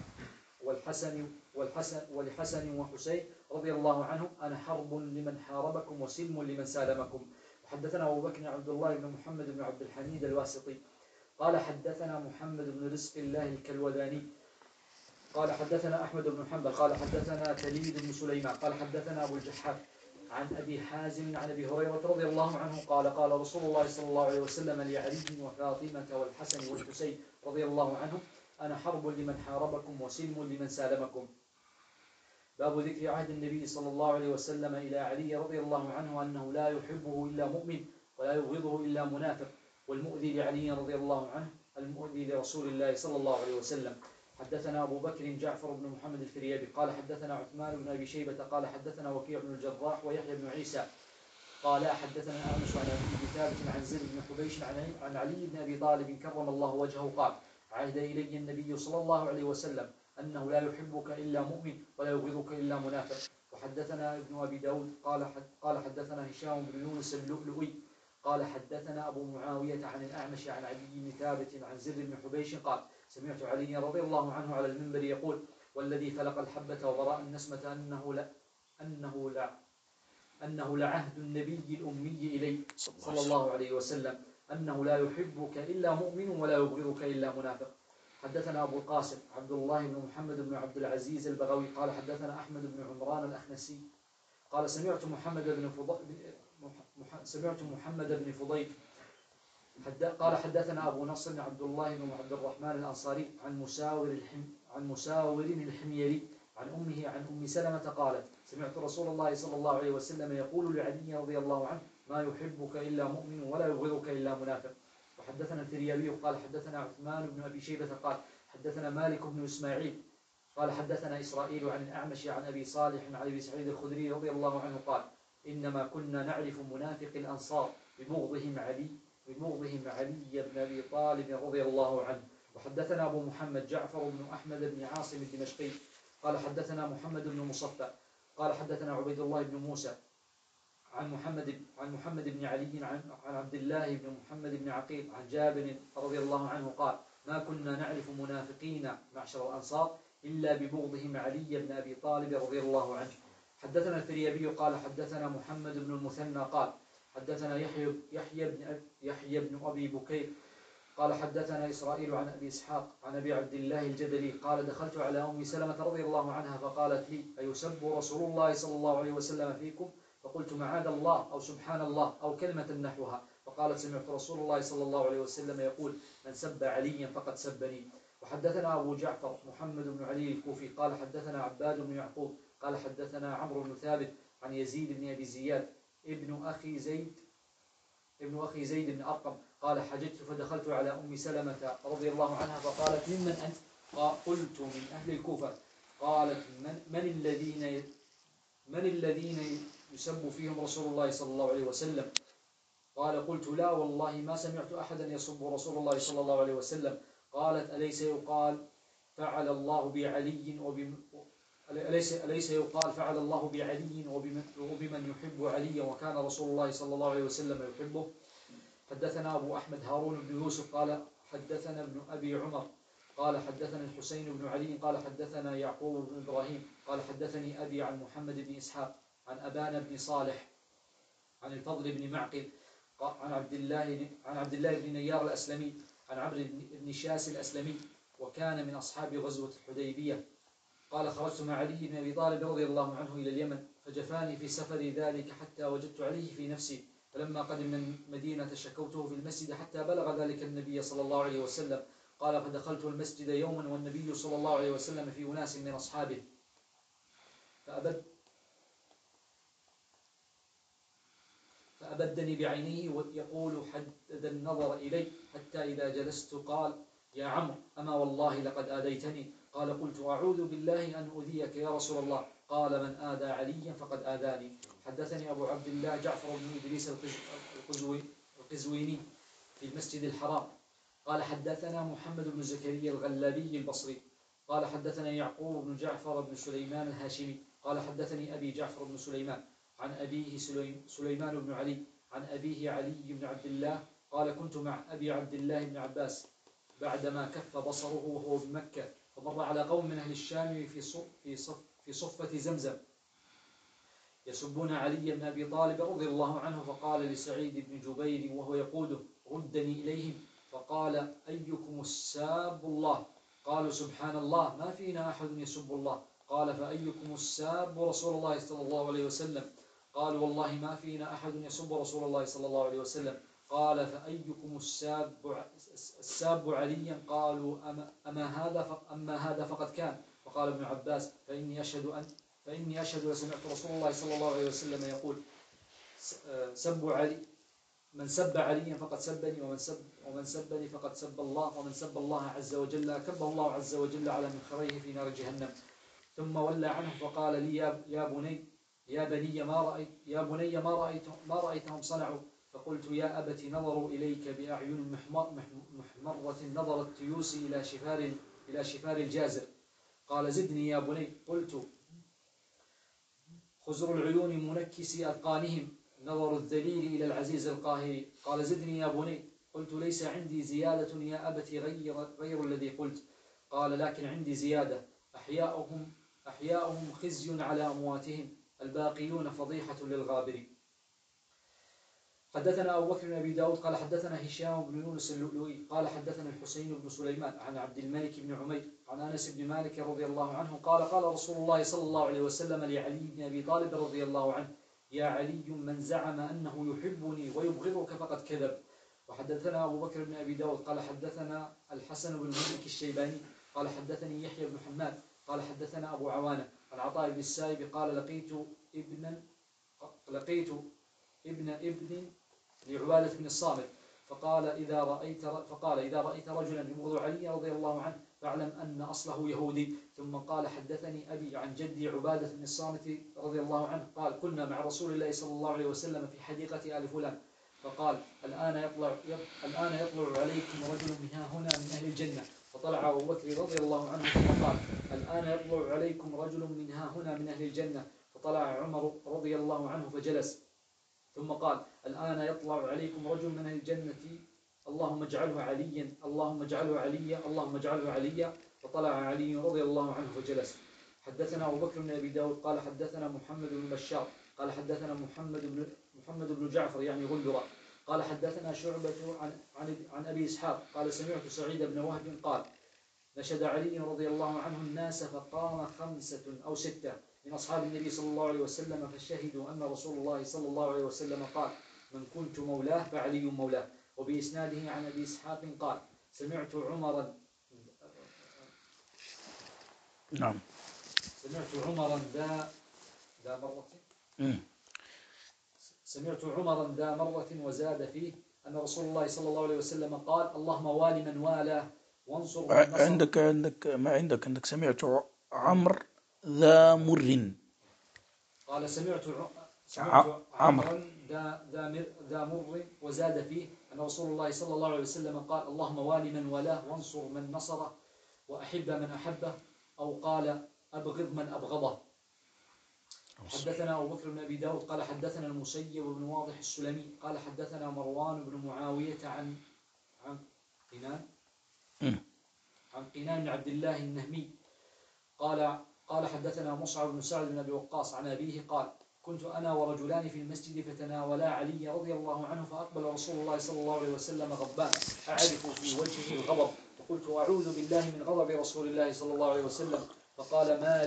ولحسن وحسين رضي الله عنهم أنا حرب لمن حاربكم وسلم لمن سالمكم. وحدثنا أبو بكر عبد الله بن محمد بن عبد الحميد الواسطي قال حدثنا محمد بن رزق الله الكلوذاني قال حدثنا أحمد بن حنبل قال حدثنا تليد بن سليمان قال حدثنا أبو الجحاف عن أبي حازم عن أبي هريرة رضي الله عنه قال رسول الله صلى الله عليه وسلم لعلي وفاطمة والحسن والحسين رضي الله عنهم أنا حرب لمن حاربكم وسلم لمن سالمكم. باب ذكر عهد النبي صلى الله عليه وسلم إلى علي رضي الله عنه أنه لا يحبه إلا مؤمن ولا يبغضه إلا منافق والمؤذي لعلي رضي الله عنه المؤذي لرسول الله صلى الله عليه وسلم. حدثنا أبو بكر جعفر بن محمد الفريابي قال حدثنا عثمان بن أبي شيبة قال حدثنا وكيع بن الجراح ويحيى بن عيسى قال حدثنا الأعمش عن أبي ثابت عن زيد بن حبيش عن علي بن أبي طالب كرم الله وجهه قال عهد إلي النبي صلى الله عليه وسلم أنه لا يحبك إلا مؤمن ولا يبغضك إلا منافق. وحدثنا ابن أبي داود قال حدثنا هشام بن يونس اللؤلؤي قال حدثنا أبو معاوية عن الأعمش عن علي بن ثابت عن زيد بن حبيش قال سمعت علي رضي الله عنه على المنبر يقول والذي فلق الحبة وبراء النسمة أنه لعهد النبي الأمي إلي صلى الله عليه وسلم أنه لا يحبك إلا مؤمن ولا يبغضك إلا منافق. حدثنا أبو القاسم عبد الله بن محمد بن عبد العزيز البغوي قال حدثنا أحمد بن عمران الأخنسي قال سمعت محمد بن فضيل قال حدثنا أبو نصر عبد الله بن عبد الرحمن الأنصاري عن مساور الحميري عن أمه عن أم سلمة قالت سمعت رسول الله صلى الله عليه وسلم يقول لعلي رضي الله عنه ما يحبك إلا مؤمن ولا يبغضك إلا منافق. وحدثنا الفريابي قال حدثنا عثمان بن أبي شيبة قال حدثنا مالك بن إسماعيل قال حدثنا إسرائيل عن الأعمش عن أبي صالح عن أبي سعيد الخدري رضي الله عنه قال إنما كنا نعرف منافق الأنصار ببغضهم علي بن أبي طالب رضي الله عنه. وحدثنا أبو محمد جعفر بن أحمد بن عاصم الدمشقي قال حدثنا محمد بن مصفى قال حدثنا عبيد الله بن موسى عن محمد بن علي عن عبد الله بن محمد بن عقيل عن جابر رضي الله عنه قال ما كنا نعرف منافقين معشر الأنصار إلا ببغضهم علي بن أبي طالب رضي الله عنه. حدثنا الفريابي قال حدثنا محمد بن المثنى قال حدثنا يحيى بن أبي بكير قال حدثنا إسرائيل عن أبي إسحاق عن أبي عبد الله الجدلي قال دخلت على أم سلمة رضي الله عنها فقالت لي أيسب رسول الله صلى الله عليه وسلم فيكم؟ فقلت معاذ الله أو سبحان الله أو كلمة نحوها. فقالت سمعت رسول الله صلى الله عليه وسلم يقول من سب عليا فقد سبني. وحدثنا أبو جعفر محمد بن علي الكوفي قال حدثنا عباد بن يعقوب قال حدثنا عمرو بن ثابت عن يزيد بن أبي زياد ابن أخي زيد بن أرقم قال حججت فدخلت على أم سلمة رضي الله عنها فقالت ممن أنت؟ قلت من أهل الكوفة. قالت من الذين يسب فيهم رسول الله صلى الله عليه وسلم؟ قال قلت لا والله ما سمعت أحدا يسب رسول الله صلى الله عليه وسلم. قالت أليس يقال فعل الله بعلي وبمن يحب علي وكان رسول الله صلى الله عليه وسلم يحبه. حدثنا أبو أحمد هارون بن يوسف قال حدثنا ابن أبي عمر قال حدثنا الحسين بن علي قال حدثنا يعقوب بن إبراهيم قال حدثني أبي عن محمد بن إسحاق عن أبان بن صالح عن الفضل بن معقل عن عبد الله بن نيار الأسلمي عن عمرو بن شاس الأسلمي وكان من أصحاب غزوة الحديبية قال خرجت مع علي بن أبي طالب رضي الله عنه إلى اليمن فجفاني في سفر ذلك حتى وجدت عليه في نفسي فلما قدم المدينة شكوته في المسجد حتى بلغ ذلك النبي صلى الله عليه وسلم قال فدخلت المسجد يوما والنبي صلى الله عليه وسلم في أناس من أصحابه فأبدني بعينيه يقول حدد النظر إلي حتى إذا جلست قال يا عمرو أما والله لقد آذيتني. قال قلت أعوذ بالله أن أذيك يا رسول الله. قال من آذى عليا فقد آذاني. حدثني أبو عبد الله جعفر بن إدريس القزويني في المسجد الحرام قال حدثنا محمد بن زكريا الغلابي البصري قال حدثنا يعقوب بن جعفر بن سليمان الهاشمي قال حدثني أبي جعفر بن سليمان عن أبيه سليمان بن علي عن أبيه علي بن عبد الله قال كنت مع أبي عبد الله بن عباس بعدما كف بصره وهو بمكة فمر على قوم من أهل الشام في صفة زمزم يسبون علي بن أبي طالب رضي الله عنه فقال لسعيد بن جبير وهو يقوده ردني إليهم فقال أيكم الساب الله؟ قالوا سبحان الله ما فينا أحد يسب الله. قال فأيكم الساب رسول الله صلى الله عليه وسلم؟ قالوا والله ما فينا أحد يسب رسول الله صلى الله عليه وسلم. قال فأيكم الساب عليا؟ قالوا أما هذا فقد كان. فقال ابن عباس فإني أشهد وسمعت رسول الله صلى الله عليه وسلم يقول سب علي من سب عليا فقد سبني، ومن سبني فقد سب الله، ومن سب الله عز وجل كبه الله عز وجل على منخريه في نار جهنم. ثم ولى عنه فقال لي يا بني ما رأيتهم صنعوا. فقلت يا أبت نظروا إليك بأعين محمرة نظر التيوس إلى شفار الجازر. قال زدني يا بني. قلت خزر العيون منكسي أذقانهم نظر الذليل إلى العزيز القاهر. قال زدني يا بني. قلت ليس عندي زيادة يا أبت غير الذي قلت. قال لكن عندي زيادة، أحياؤهم خزي على أمواتهم، الباقيون فضيحة للغابرين. حدثنا أبو بكر بن أبي داود قال حدثنا هشام بن يونس اللؤلؤي قال حدثنا الحسين بن سليمان عن عبد الملك بن عمير عن أنس بن مالك رضي الله عنه قال قال رسول الله صلى الله عليه وسلم لعلي بن أبي طالب رضي الله عنه يا علي من زعم أنه يحبني ويبغضك فقد كذب. وحدثنا أبو بكر بن أبي داود قال حدثنا الحسن بن مالك الشيباني قال حدثني يحيى بن حماد قال حدثنا أبو عوانة عن عطاء بن السائب قال لقيت ابن لعبادة بن الصامت فقال إذا رأيت رجلا يبغض علي رضي الله عنه فاعلم أن أصله يهودي. ثم قال حدثني أبي عن جدي عبادة بن الصامت رضي الله عنه قال كنا مع رسول الله صلى الله عليه وسلم في حديقة آل فلان فقال الآن يطلع عليكم رجل من هنا من أهل الجنة. فطلع أبو بكر رضي الله عنه فقال الآن يطلع عليكم رجل من هنا من أهل الجنة. فطلع عمر رضي الله عنه فجلس. ثم قال الآن يطلع عليكم رجل من الجنة اللهم اجعله عليا اللهم اجعله عليا اللهم اجعله عليا. فطلع علي رضي الله عنه فجلس. حدثنا أبو بكر بن أبي داود قال حدثنا محمد بن بشار قال حدثنا محمد بن جعفر يعني غندرة قال حدثنا شعبة عن أبي إسحاق قال سمعت سعيد بن وهب قال نشد علي رضي الله عنه الناس فقام 5 أو 6 من أصحاب النبي صلى الله عليه وسلم فشهدوا أن رسول الله صلى الله عليه وسلم قال من كنت مولاه فعلي مولاه. وبإسناده عن أبي إسحاق قال سمعت عمرا ذا مرة وزاد فيه أن رسول الله صلى الله عليه وسلم قال اللهم وال من والاه وانصر من نصر. عندك سمعت عمر ذا مر. قال سمعت عمرا ذا مر وزاد فيه أن رسول الله صلى الله عليه وسلم قال اللهم وال من والاه وانصر من نصره وأحب من أحبه أو قال أبغض من أبغضه. حدثنا أبو بكر بن أبي داود قال حدثنا المسيب بن واضح السلمي قال حدثنا مروان بن معاوية عن قنان بن عبد الله النهمي قال حدثنا مصعب بن سعد بن أبي وقاص عن أبيه قال كنت أنا ورجلان في المسجد فتناولا علي رضي الله عنه فأقبل رسول الله صلى الله عليه وسلم غضبان أعرف في وجهه الغضب فقلت أعوذ بالله من غضب رسول الله صلى الله عليه وسلم. فقال ما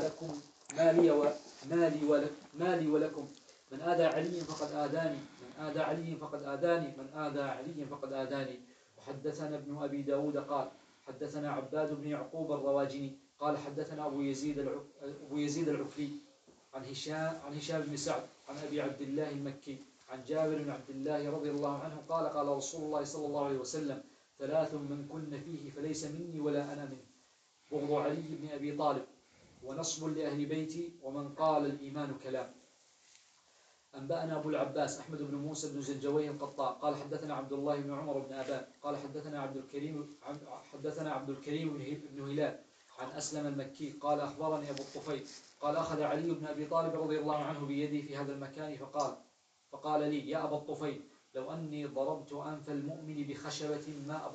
لي ولكم من آذى علي فقد آذاني من آذى علي فقد آذاني. وحدثنا ابن أبي داود قال حدثنا عباد بن يعقوب الرواجني قال حدثنا أبو يزيد العكري عن هشام بن سعد عن أبي عبد الله المكي عن جابر بن عبد الله رضي الله عنه قال قال رسول الله صلى الله عليه وسلم 3 من كن فيه فليس مني ولا أنا منه بغض علي بن أبي طالب ونصب لأهل بيتي ومن قال الإيمان كلام. أنبأنا أبو العباس أحمد بن موسى بن زنجويه القطاع قال حدثنا عبد الله بن عمر بن أبان قال حدثنا عبد الكريم بن هلال عن أسلم المكي قال أخبرني أبو الطفيل قال أخذ علي بن أبي طالب رضي الله عنه بيدي في هذا المكان فقال لي يا أبا الطفيل لو أني ضربت أنف المؤمن بخشبة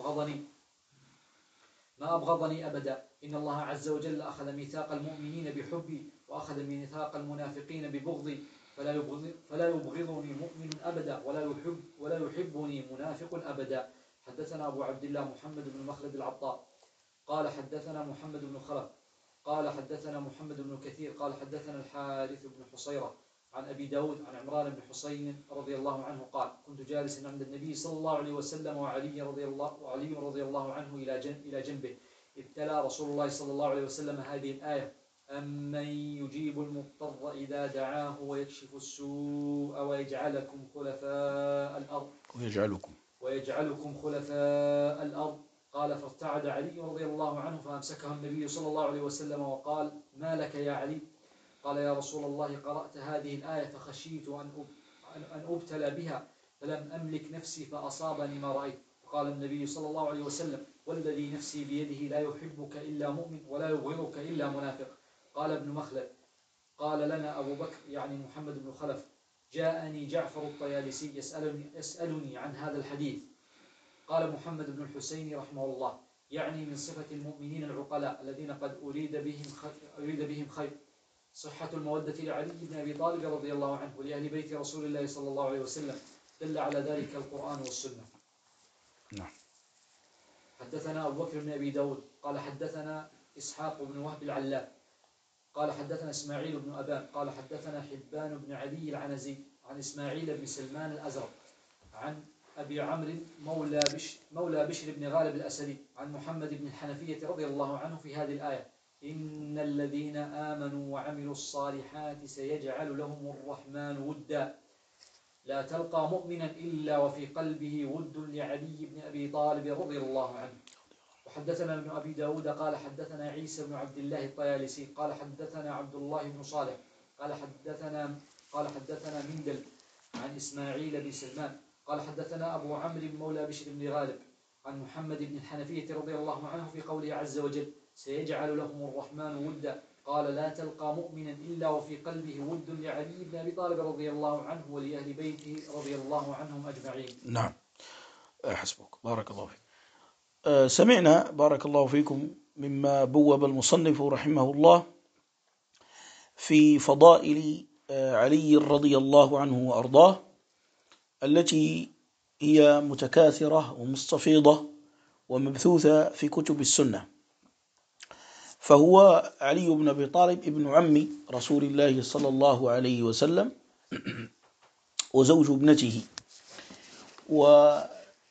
ما أبغضني أبدا. إن الله عز وجل أخذ ميثاق المؤمنين بحبي وأخذ ميثاق المنافقين ببغضي فلا يبغضني مؤمن أبدا ولا يحبني منافق أبدا. حدثنا أبو عبد الله محمد بن مخلد العطار قال حدثنا محمد بن خلف قال حدثنا محمد بن كثير قال حدثنا الحارث بن حصيرة عن أبي داود عن عمران بن حسين رضي الله عنه قال كنت جالسا عند النبي صلى الله عليه وسلم وعلي رضي الله عنه إلى جنبه إذ تلا رسول الله صلى الله عليه وسلم هذه الآية أمن يجيب المضطر إذا دعاه ويكشف السوء ويجعلكم خلفاء الأرض. قال فارتعد علي رضي الله عنه فأمسكه النبي صلى الله عليه وسلم وقال ما لك يا علي؟ قال يا رسول الله قرأت هذه الآية فخشيت أن أبتلى بها فلم أملك نفسي فأصابني ما رأيت. قال النبي صلى الله عليه وسلم والذي نفسي بيده لا يحبك إلا مؤمن ولا يبغضك إلا منافق. قال ابن مخلد قال لنا أبو بكر يعني محمد بن خلف جاءني جعفر الطيالسي يسألني عن هذا الحديث. قال محمد بن الحسين رحمه الله يعني من صفة المؤمنين العقلاء الذين قد أريد بهم خير صحة المودة لعلي بن أبي طالب رضي الله عنه ولأهل بيت رسول الله صلى الله عليه وسلم دل على ذلك القرآن والسنة. نعم. حدثنا أبو بكر بن أبي داود قال حدثنا إسحاق بن وهب العلاء قال حدثنا إسماعيل بن أبان قال حدثنا حبان بن علي العنزي عن إسماعيل بن سلمان الأزرق عن أبي عمرو مولى بشر بن غالب الأسدي عن محمد بن الحنفية رضي الله عنه في هذه الآية إن الذين آمنوا وعملوا الصالحات سيجعل لهم الرحمن ودا لا تلقى مؤمنا إلا وفي قلبه ود لعلي بن أبي طالب رضي الله عنه. وحدثنا ابن أبي داود قال حدثنا عيسى بن عبد الله الطيالسي قال حدثنا عبد الله بن صالح قال حدثنا مندل عن إسماعيل بن سلمان قال حدثنا أبو عمرو مولى بشر بن غالب عن محمد بن الحنفية رضي الله عنه في قوله عز وجل سيجعل لهم الرحمن ودا قال لا تلقى مؤمنا إلا وفي قلبه ود لعلي بن أبي طالب رضي الله عنه ولأهل بيته رضي الله عنهم أجمعين. نعم. حسبك بارك الله فيك. سمعنا بارك الله فيكم مما بوب المصنف رحمه الله في فضائل علي رضي الله عنه وأرضاه التي هي متكاثرة ومستفيضة ومبثوثة في كتب السنة. فهو علي بن أبي طالب ابن عم رسول الله صلى الله عليه وسلم وزوج ابنته، وأبوه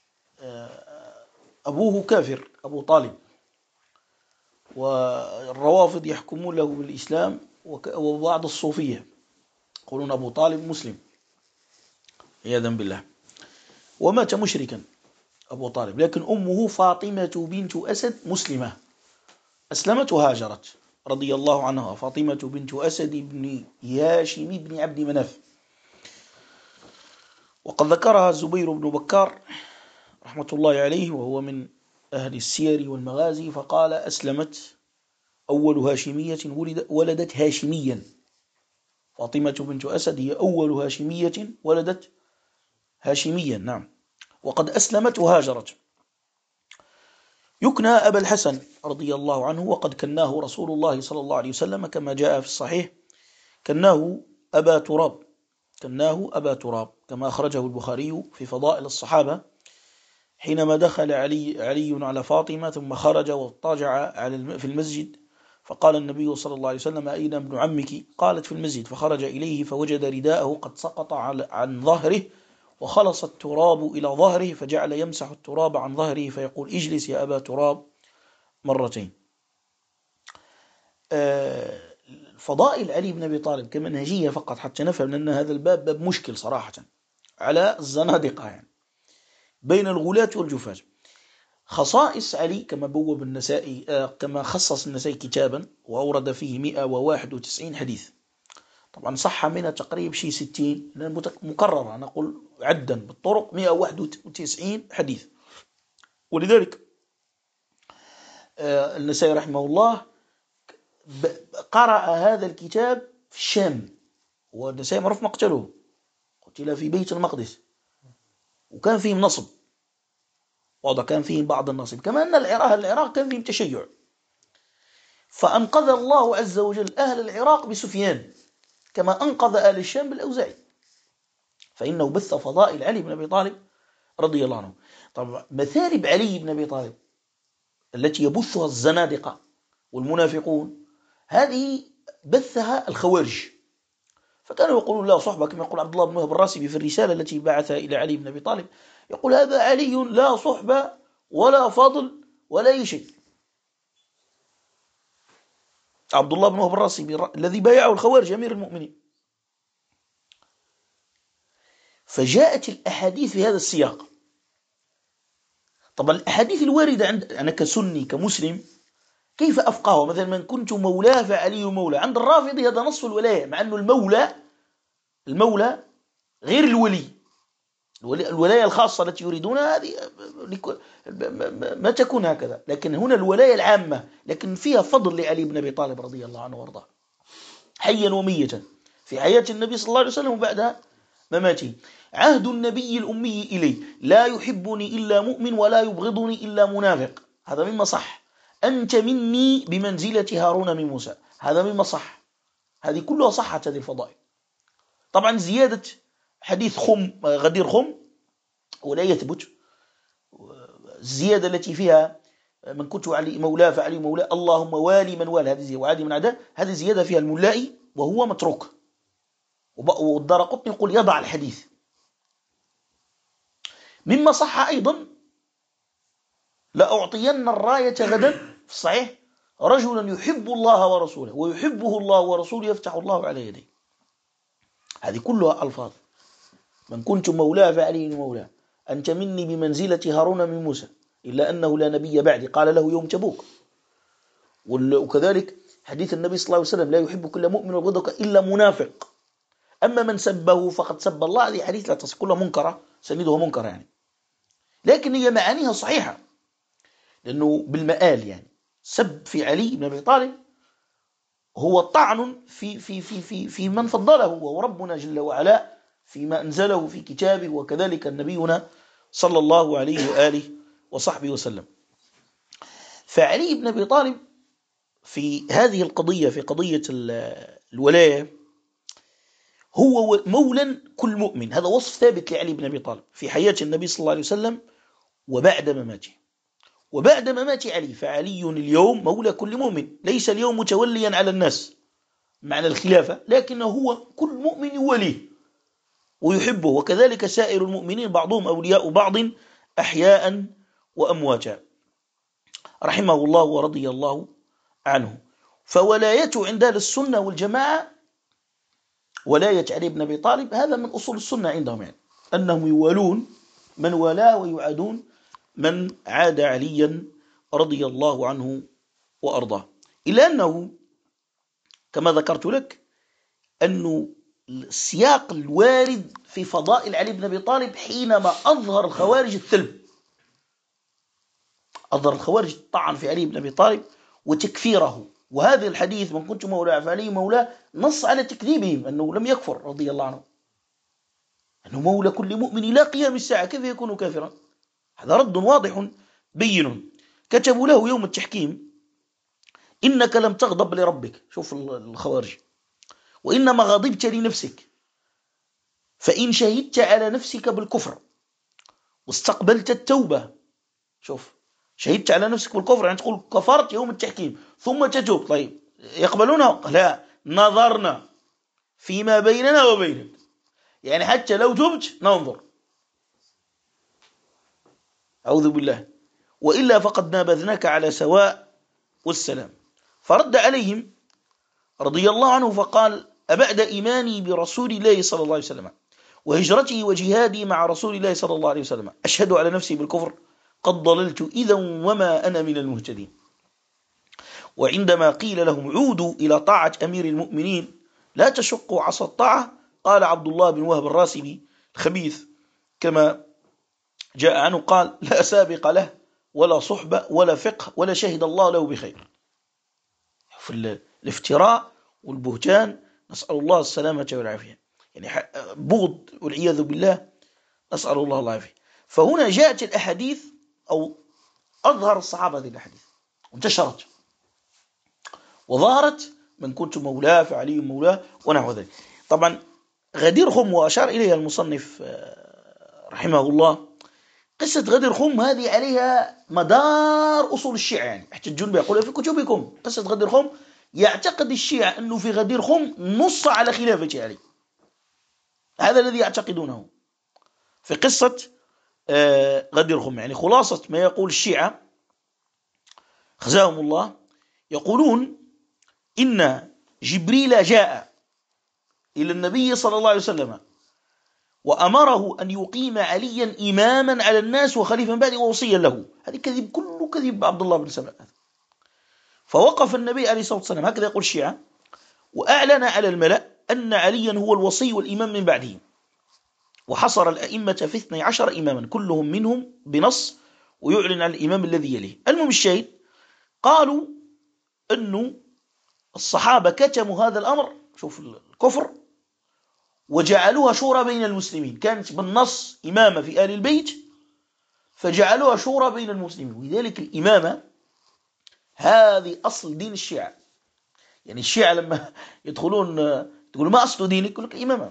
كافر أبو طالب، والروافض يحكمون له بالإسلام وبعض الصوفية يقولون أبو طالب مسلم عياذا بالله، ومات مشركا أبو طالب. لكن أمه فاطمة بنت أسد مسلمة أسلمت وهاجرت رضي الله عنها، فاطمة بنت أسد بن هاشم بن عبد مناف. وقد ذكرها الزبير بن بكار رحمة الله عليه وهو من أهل السير والمغازي، فقال أسلمت أول هاشمية ولدت هاشميا. فاطمة بنت أسد هي أول هاشمية ولدت هاشميا. نعم. وقد أسلمت وهاجرت. يكنى أبا الحسن رضي الله عنه، وقد كناه رسول الله صلى الله عليه وسلم كما جاء في الصحيح كناه أبا تراب كما أخرجه البخاري في فضائل الصحابة حينما دخل علي على فاطمة ثم خرج واضطجع في المسجد، فقال النبي صلى الله عليه وسلم أين ابن عمك؟ قالت في المسجد، فخرج إليه فوجد رداءه قد سقط عن ظهره وخلص التراب إلى ظهره، فجعل يمسح التراب عن ظهره فيقول اجلس يا أبا تراب مرتين. فضائل علي بن أبي طالب كمنهجية فقط حتى نفهم أن هذا الباب باب مشكل صراحة على الزنادقة، يعني بين الغلاة والجفاة. خصائص علي كما بوب النسائي كما خصص النسائي كتابا وأورد فيه 191 حديث، طبعا صح منها تقريب شيء 60 مكررة، نقول عدا بالطرق 191 حديث. ولذلك النسائي رحمه الله قرأ هذا الكتاب في الشام، والنسائي معروف مقتله، قتل في بيت المقدس، وكان فيهم نصب، وهذا كان فيهم بعض النصب، كما أن العراق كان فيهم تشيع، فأنقذ الله عز وجل أهل العراق بسفيان كما أنقذ أهل الشام بالأوزاعي، فإنه بث فضائل علي بن أبي طالب رضي الله عنه. طبعا مثالب علي بن أبي طالب التي يبثها الزنادقة والمنافقون هذه بثها الخوارج، فكانوا يقولون لا صحبة، كما يقول عبد الله بن وهب الراسبي في الرسالة التي بعثها إلى علي بن أبي طالب، يقول هذا علي لا صحبة ولا فضل ولا أي شيء. عبد الله بن وهب الراسبي الذي بايعه الخوارج أمير المؤمنين. فجاءت الأحاديث في هذا السياق. طبعا الأحاديث الواردة أنا كسني كمسلم كيف أفقه؟ مثلا من كنت مولاه فعلي مولى. عند الرافضي هذا نصف الولاية، مع أنه المولى غير الولاية الخاصة التي يريدونها هذه ما تكون هكذا، لكن هنا الولاية العامة، لكن فيها فضل لعلي بن أبي طالب رضي الله عنه وارضاه حيا وميتا، في حياة النبي صلى الله عليه وسلم وبعد مماته. عهد النبي الأمي إلي لا يحبني إلا مؤمن ولا يبغضني إلا منافق، هذا مما صح. أنت مني بمنزلة هارون من موسى، هذا مما صح. هذه كلها صحت هذه الفضائل. طبعا زيادة حديث غدير خم ولا يثبت. الزيادة التي فيها من كنت علي مولاه فعلي مولاه اللهم والي من والي، هذه زيادة، وعادي من عداه، هذه زيادة فيها الملائي وهو متروك. والدارقطني يقول يضع الحديث. مما صح أيضا لأعطين الراية غدا في الصحيح رجلا يحب الله ورسوله ويحبه الله ورسوله يفتح الله على يديه. هذه كلها ألفاظ. من كنت مولاه فعلي مولاه، أنت مني بمنزلة هارون من موسى إلا أنه لا نبي بعدي، قال له يوم تبوك. وكذلك حديث النبي صلى الله عليه وسلم لا يحب كل مؤمن ويبغضك إلا منافق. أما من سبه فقد سب الله، هذه حديث لا تصح، كلها منكرة، سنده منكر يعني، لكن هي معانيها صحيحة، لأنه بالمآل يعني سب في علي بن أبي طالب هو طعن في من فضله، وربنا جل وعلا فيما أنزله في كتابه، وكذلك النبينا صلى الله عليه وآله وصحبه وسلم. فعلي بن أبي طالب في هذه القضية، في قضية الولاية، هو مولا كل مؤمن. هذا وصف ثابت لعلي بن أبي طالب في حياة النبي صلى الله عليه وسلم وبعد مماته. وبعد ممات علي فعلي اليوم مولى كل مؤمن، ليس اليوم متوليا على الناس معنى الخلافة، لكنه هو كل مؤمن يوليه ويحبه، وكذلك سائر المؤمنين بعضهم أولياء بعض أحياء وأمواتا، رحمه الله ورضي الله عنه. فولايته عند أهل السنة والجماعة، ولاية علي بن أبي طالب، هذا من أصول السنة عندهم، يعني أنهم يوالون من والاه ويعادون من عاد عليا رضي الله عنه وأرضاه. إلا أنه كما ذكرت لك أنه السياق الوارد في فضائل علي بن أبي طالب حينما أظهر الخوارج الثلب، أظهر الخوارج الطعن في علي بن أبي طالب وتكفيره. وهذا الحديث من كنت مولاه فعلي مولاه نص على تكذيبهم، أنه لم يكفر رضي الله عنه، أنه مولى كل مؤمن إلى قيام الساعة، كيف يكون كافرا؟ هذا رد واضح بين. كتبوا له يوم التحكيم إنك لم تغضب لربك، شوف الخوارج، وإنما غضبت لنفسك، فإن شهدت على نفسك بالكفر واستقبلت التوبة، شوف شهدت على نفسك بالكفر يعني تقول كفرت يوم التحكيم ثم تتوب، طيب يقبلونه؟ لا، نظرنا فيما بيننا وبينك، يعني حتى لو تبت ننظر، أعوذ بالله، وإلا فقد نابذناك على سواء والسلام. فرد عليهم رضي الله عنه فقال أبعد إيماني برسول الله صلى الله عليه وسلم وهجرتي وجهادي مع رسول الله صلى الله عليه وسلم أشهد على نفسي بالكفر قد ضللت إذا وما أنا من المهتدين. وعندما قيل لهم عودوا إلى طاعة أمير المؤمنين لا تشقوا عصا الطاعة، قال عبد الله بن وهب الراسبي الخبيث كما جاء عنه، قال لا سابق له ولا صحبة ولا فقه ولا شهد الله له بخير. في الافتراء والبهتان نسأل الله السلامة والعافية، يعني بغض والعياذ بالله، نسأل الله العافية. فهنا جاءت الأحاديث أو أظهر الصحابة هذه الأحاديث وانتشرت وظهرت من كنت مولاه فعلي مولاه ونحو ذلك. طبعا غدير خم وأشار إليها المصنف رحمه الله، قصة غدير خم هذه عليها مدار أصول الشيعة، يعني يحتجون بها، يقول في كتبكم قصة غدير خم، يعتقد الشيعة أنه في غدير خم نص على خلافة علي، هذا الذي يعتقدونه في قصة غدير خم. يعني خلاصة ما يقول الشيعة خزاهم الله، يقولون إن جبريل جاء إلى النبي صلى الله عليه وسلم وأمره أن يقيم عليا إماما على الناس وخليفا بعده ووصيا له. هذه كذب، كله كذب عبد الله بن سبأ. فوقف النبي عليه الصلاة والسلام، هكذا يقول الشيعة، وأعلن على الملأ أن عليا هو الوصي والإمام من بعده، وحصر الأئمة في 12 إماما كلهم منهم بنص، ويعلن عن الإمام الذي يليه. المهم الشيء، قالوا أنه الصحابة كتموا هذا الأمر، شوف الكفر، وجعلوها شورى بين المسلمين. كانت بالنص إمامة في آل البيت، فجعلوها شورى بين المسلمين. ولذلك الإمامة هذه أصل دين الشيعة. يعني الشيعة لما يدخلون تقول ما أصل دينك، يقول لك الإمامة.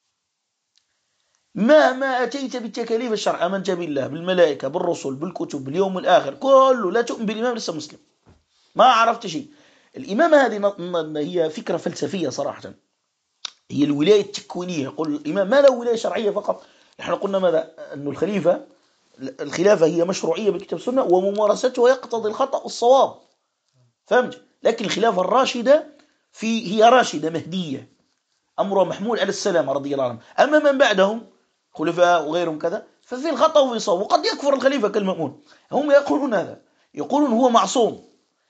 ما أتيت بالتكاليف الشرع، أمنت بالله بالملائكة بالرسل بالكتب باليوم الآخر كله، لا تؤمن بالإمام لسه مسلم، ما عرفت شيء. الإمامة هذه هي فكرة فلسفية صراحة، هي الولاية التكوينية. يقول الإمام ما له ولاية شرعية فقط. نحن قلنا ماذا؟ أن الخلافة هي مشروعية بالكتاب والسنة، وممارستها يقتضي الخطأ والصواب، فهمت؟ لكن الخلافة الراشدة هي راشدة مهدية، أمرها محمول على السلام رضي الله عنهم. أما من بعدهم خلفاء وغيرهم كذا ففي الخطأ وفي الصواب، وقد يكفر الخليفة كالمأمون. هم يقولون هذا، يقولون هو معصوم،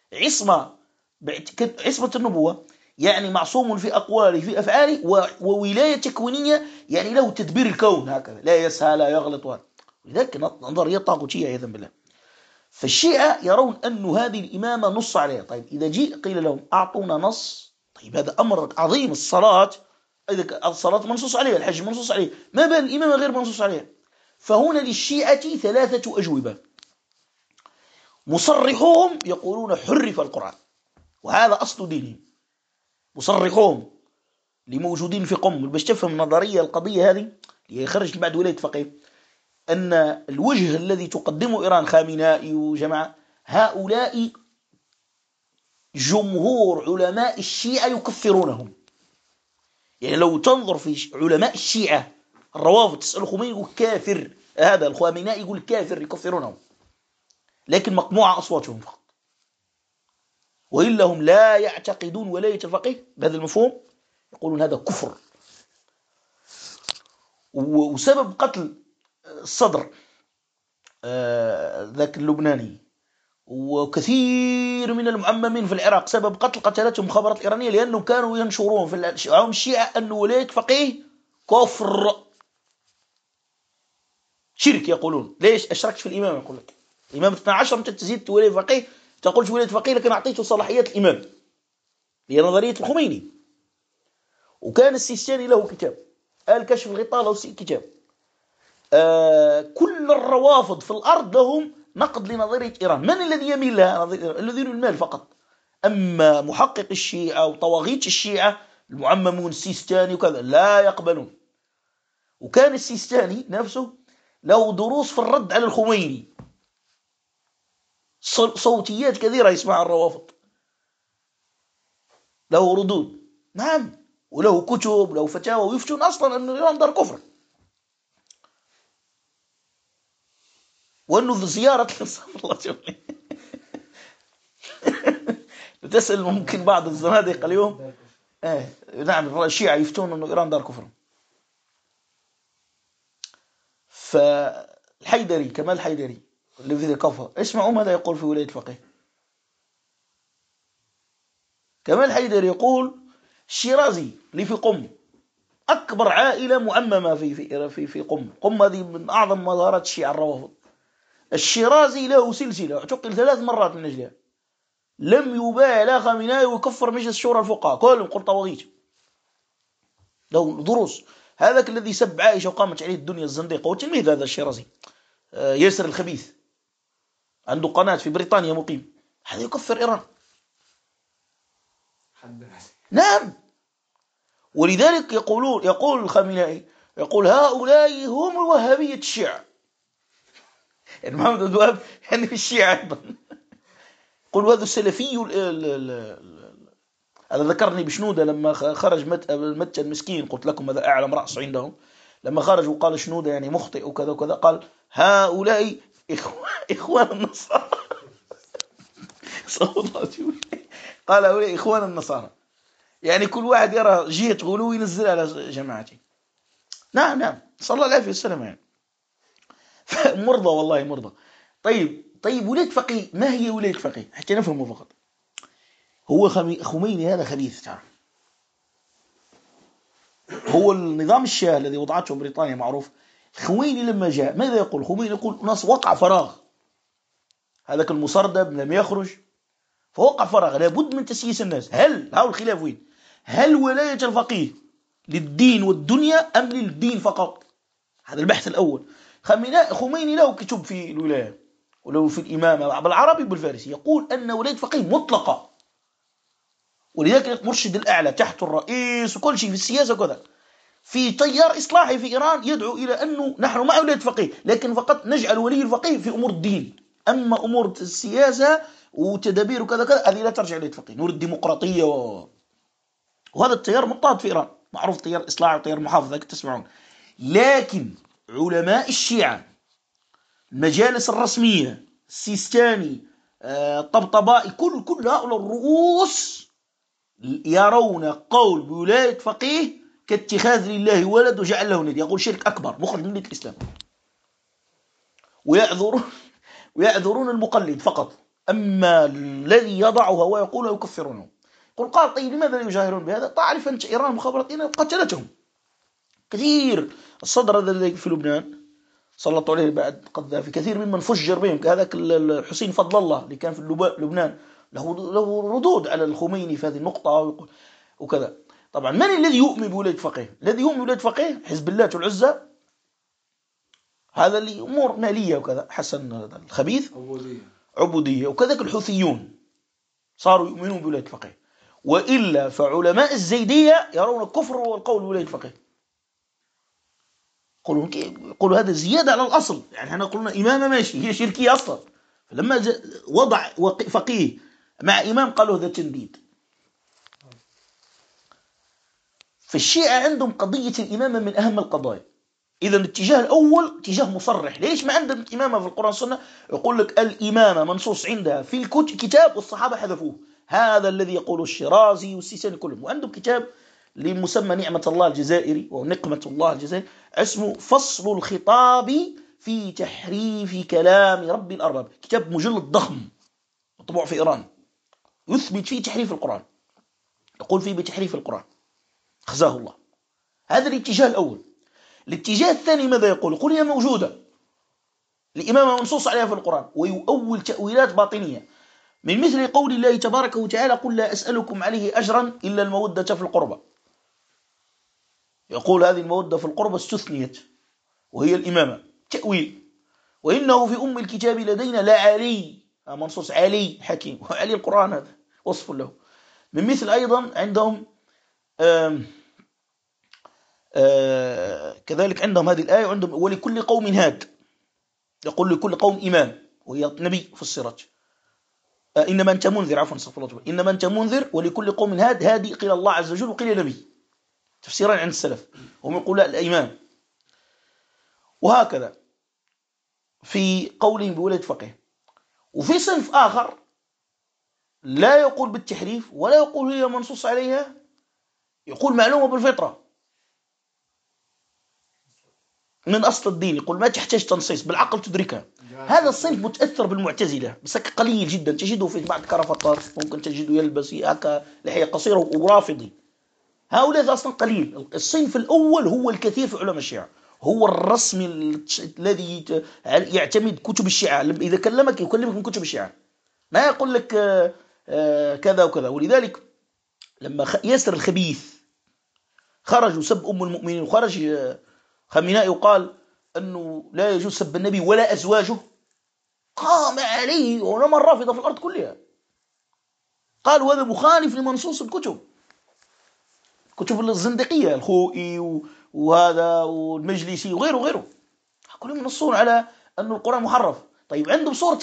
عصمة النبوة، يعني معصوم في أقواله في أفعاله، وولاية تكوينية يعني له تدبير الكون هكذا، لا يسهى لا يغلط. لذلك نظرية طاغوتية عياذا بالله. فالشيعة يرون أن هذه الإمامة نص عليها. طيب إذا قيل لهم أعطونا نص، طيب هذا أمر عظيم. الصلاة منصوص عليها، الحج منصوص عليه، ما بال الإمامة غير منصوص عليها؟ فهنا للشيعة 3 أجوبة. مصرحوهم يقولون حرف القرآن، وهذا أصل دينهم. مصرحوهم لموجودين في قم، باش تفهم نظرية القضية هذه اللي يخرج بعد ولاية فقيه، أن الوجه الذي تقدمه إيران، خامنائي وجماعة، هؤلاء جمهور علماء الشيعة يكفرونهم. يعني لو تنظر في علماء الشيعة الروافض تسأل خميني يقول كافر، هذا الخامنائي يقول كافر، يكفرونهم، لكن مقموعة أصواتهم فقط، وإلا هم لا يعتقدون ولاية الفقيه بهذا المفهوم، يقولون هذا كفر. وسبب قتل الصدر ذاك اللبناني وكثير من المعممين في العراق، سبب قتلتهم المخابرات الإيرانية، لأنهم كانوا ينشرون في عام الشيعة أن ولاية فقيه كفر، شرك. يقولون ليش أشركت في الإمام؟ يقول لك الإمام 12 أنت تزيد ولاية فقيه، تقولش ولاية فقيه لكن أعطيته صلاحيات الإمام. هي نظرية الخميني. وكان السيستاني له كتاب الكشف الغطاء، له كتاب. كل الروافض في الأرض لهم نقد لنظرية إيران. من الذي يميل لها؟ الذين المال فقط. أما محقق الشيعة وطواغيت الشيعة المعممون السيستاني وكذا لا يقبلون. وكان السيستاني نفسه له دروس في الرد على الخميني، صوتيات كثيرة يسمعها الروافض، له ردود، نعم، وله كتب، له فتاوى، ويفتون أصلا أن إيران دار كفر، وأنه زيارة الله جميل. تسأل ممكن بعض الزنادقة اليوم، نعم الشيعة يفتون أنه إيران دار كفر. فالحيدري، كمال الحيدري الذي كفر، اسمعوا ماذا يقول في ولاية فقيه. كمال الحيدري يقول الشيرازي اللي في قم أكبر عائلة مؤممة في قم هذه من أعظم مظاهرات الشيعة الروافض. الشيرازي له سلسلة اعتقل 3 مرات من أجلها، لم يبايع لا خامنائي ويكفر مجلس شورى الفقهاء كلهم قل طواغيت، له دروس. هذاك الذي سب عائشة وقامت عليه الدنيا الزنديقة وتلميذ هذا الشيرازي، ياسر الخبيث، عنده قناة في بريطانيا مقيم، هذا يكفر إيران. نعم. ولذلك يقول الخامنائي، يقول هؤلاء هم الوهابية الشيعة. يعني محمد الوهاب يعني في الشيعة أيضا. قل هذا السلفي. هذا ذكرني بشنودة لما خرج متى المسكين، قلت لكم هذا أعلم رأس عندهم، لما خرج وقال شنودة يعني مخطئ وكذا وكذا، قال هؤلاء إخوان النصارى. قال هؤلاء إخوان النصارى، يعني كل واحد يرى جهة غلو ينزل على جماعته. نعم نعم، صلى الله عليه وسلم يعني. مرضى والله مرضى. طيب ولاية فقيه، ما هي ولاية فقيه حتى نفهمه فقط؟ هو خميني هذا خبيث، تعرف، هو النظام الشاه الذي وضعته بريطانيا معروف. الخميني لما جاء ماذا يقول؟ الخميني يقول ناس وقع فراغ، هذاك المسردب لم يخرج فوقع فراغ، لابد من تسييس الناس. هل الخلاف وين؟ هل ولاية الفقيه للدين والدنيا أم للدين فقط؟ هذا البحث الأول. خميني له كتب في الولاية ولو في الإمامة بالعربي بالفارسي، يقول أن ولاية فقيه مطلقة، ولذلك مرشد الأعلى تحت الرئيس وكل شيء في السياسة وكذا. في تيار إصلاحي في إيران يدعو إلى أنه نحن مع ولاية فقيه، لكن فقط نجعل ولي الفقيه في أمور الدين، أما أمور السياسة وتدابير وكذا كذا هذه لا ترجع ولاية فقيه. نور الديمقراطية وهذا التيار مضطهد في إيران، معروف تيار إصلاح وتيار محافظة تسمعون. لكن علماء الشيعة، المجالس الرسمية، السيستاني، الطبطبائي، كل هؤلاء الرؤوس يرون قول بولاية فقيه كاتخاذ لله ولد وجعل له ند، يقول شرك أكبر مخرج من ملة الإسلام، ويعذرون المقلد فقط، أما الذي يضعها ويقول يكفرونه. قال طيب لماذا لا يجاهرون بهذا؟ تعرف أنت إيران مخابرات إيران قتلتهم كثير. الصدر هذا الذي في لبنان سلطوا عليه بعد قذافي، كثير ممن فجر بهم، كهذاك الحسين فضل الله اللي كان في لبنان، له ردود على الخميني في هذه النقطة وكذا. طبعا من الذي يؤمن بولاية فقيه؟ الذي يؤمن بولاية فقيه حزب الله والعزة، هذا اللي أمور مالية وكذا، حسن الخبيث عبودية، وكذلك الحوثيون صاروا يؤمنون بولاية فقيه. وإلا فعلماء الزيدية يرون الكفر والقول بولاية فقيه، يقولوا هذا زيادة على الأصل، يعني احنا قلنا إمامة ماشي، هي شركية أصلا، فلما وضع فقيه مع إمام قالوا هذا تنديد. فالشيعة عندهم قضية الإمامة من أهم القضايا. إذا الاتجاه الأول اتجاه مصرح. ليش ما عندهم إمامة في القرآن والسنة؟ يقول لك الإمامة منصوص عندها في الكتاب والصحابة حذفوه، هذا الذي يقوله الشيرازي والسيستاني كلهم. وعندهم كتاب لمسمى نعمة الله الجزائري ونقمة الله الجزائري اسمه فصل الخطاب في تحريف كلام رب الأرباب، كتاب مجلد ضخم مطبوع في إيران، يثبت فيه تحريف القرآن، يقول فيه بتحريف القرآن، خزاه الله. هذا الاتجاه الأول. الاتجاه الثاني ماذا يقول؟ يقول هي موجودة، الإمامة منصوص عليها في القرآن، ويؤول تأويلات باطنية من مثل قول الله تبارك وتعالى قل لا أسألكم عليه أجرا إلا المودة في القربى. يقول هذه المودة في القربى استثنيت وهي الإمامة، تأويل. وإنه في أم الكتاب لدينا لعلي، منصوص علي حكيم، وعلي القرآن هذا وصف له. من مثل أيضا عندهم كذلك عندهم هذه الآية، وعندهم ولكل قوم هاد، يقول لكل قوم إمام وهي نبي في السراج. إنما أنت منذر، عفوا استغفر الله، إنما أنت منذر ولكل قوم هاد، هادي قيل الله عز وجل وقيل نبي، تفسيران عند السلف، هم يقولون الإمام. وهكذا في قولهم بولاية فقيه. وفي صنف آخر لا يقول بالتحريف ولا يقول هي منصوص عليها، يقول معلومة بالفطرة من أصل الدين، يقول ما تحتاج تنصيص، بالعقل تدركها. هذا الصنف متأثر بالمعتزلة بس قليل جدا، تجده في بعض كرافتات، ممكن تجده يلبس هكا لحية قصيرة ورافضي. هؤلاء أصلا قليل. الصنف الأول هو الكثير في علماء الشيعة، هو الرسمي الذي يعتمد كتب الشيعة، إذا كلمك يكلمك من كتب الشيعة، ما يقول لك كذا وكذا. ولذلك لما ياسر الخبيث خرج وسب أم المؤمنين، وخرج خامنائي وقال أنه لا يجوز سب النبي ولا أزواجه، قام عليه ولما الرافضة في الأرض كلها، قالوا هذا مخالف لمنصوص الكتب الزندقية، الخوئي وهذا والمجلسي وغيره كلهم ينصون على أن القرآن محرف. طيب عندهم سورة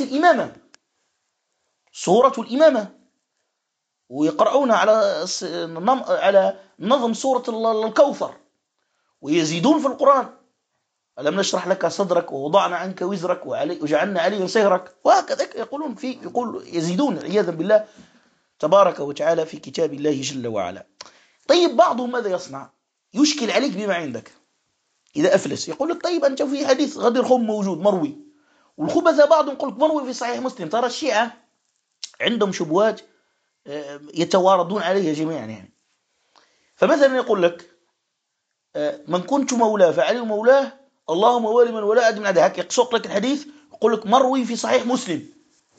الإمامة ويقرؤون على نظم سورة الكوثر، ويزيدون في القرآن ألم نشرح لك صدرك ووضعنا عنك وزرك وجعلنا عليهم سهرك، وهكذا يقولون يقول يزيدون عياذا بالله تبارك وتعالى في كتاب الله جل وعلا. طيب بعضهم ماذا يصنع؟ يشكل عليك بما عندك. إذا أفلس يقول لك طيب أنت في حديث غدير خم موجود مروي، والخبث بعضهم يقول لك مروي في صحيح مسلم. ترى الشيعة عندهم شبهات يتواردون عليها جميعا يعني. فمثلا يقول لك من كنت مولاه فعلي مولاه، اللهم ولي من ولا أدم عدا. هكا يقصق لك الحديث يقول لك مروي في صحيح مسلم،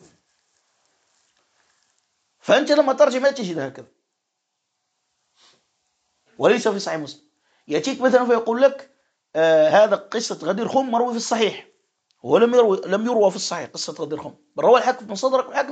فأنت لما ترجع ما تجد هكذا وليس في صحيح مسلم. يأتيك مثلا فيقول لك هذا قصة غدير خم مروي في الصحيح، هو لم يروى في الصحيح قصة غدير خم، بل روى الحاكم في مصدرك والحاكم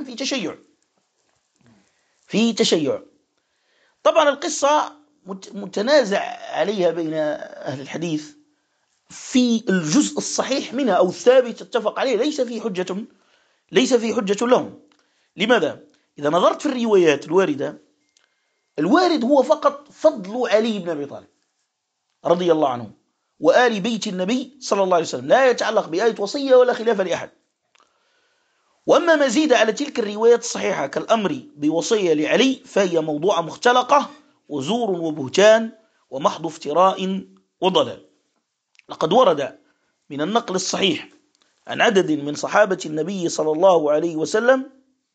في تشيع. طبعا القصة متنازع عليها بين أهل الحديث. في الجزء الصحيح منها أو الثابت اتفق عليه ليس في حجة لهم. لماذا؟ إذا نظرت في الروايات الواردة، الوارد هو فقط فضل علي بن أبي طالب رضي الله عنه وآل بيت النبي صلى الله عليه وسلم، لا يتعلق بآية وصية ولا خلاف لأحد. وأما ما زيد على تلك الروايات الصحيحة كالأمر بوصية لعلي فهي موضوع مختلقة وزور وبهتان ومحض افتراء وضلال. لقد ورد من النقل الصحيح عن عدد من صحابة النبي صلى الله عليه وسلم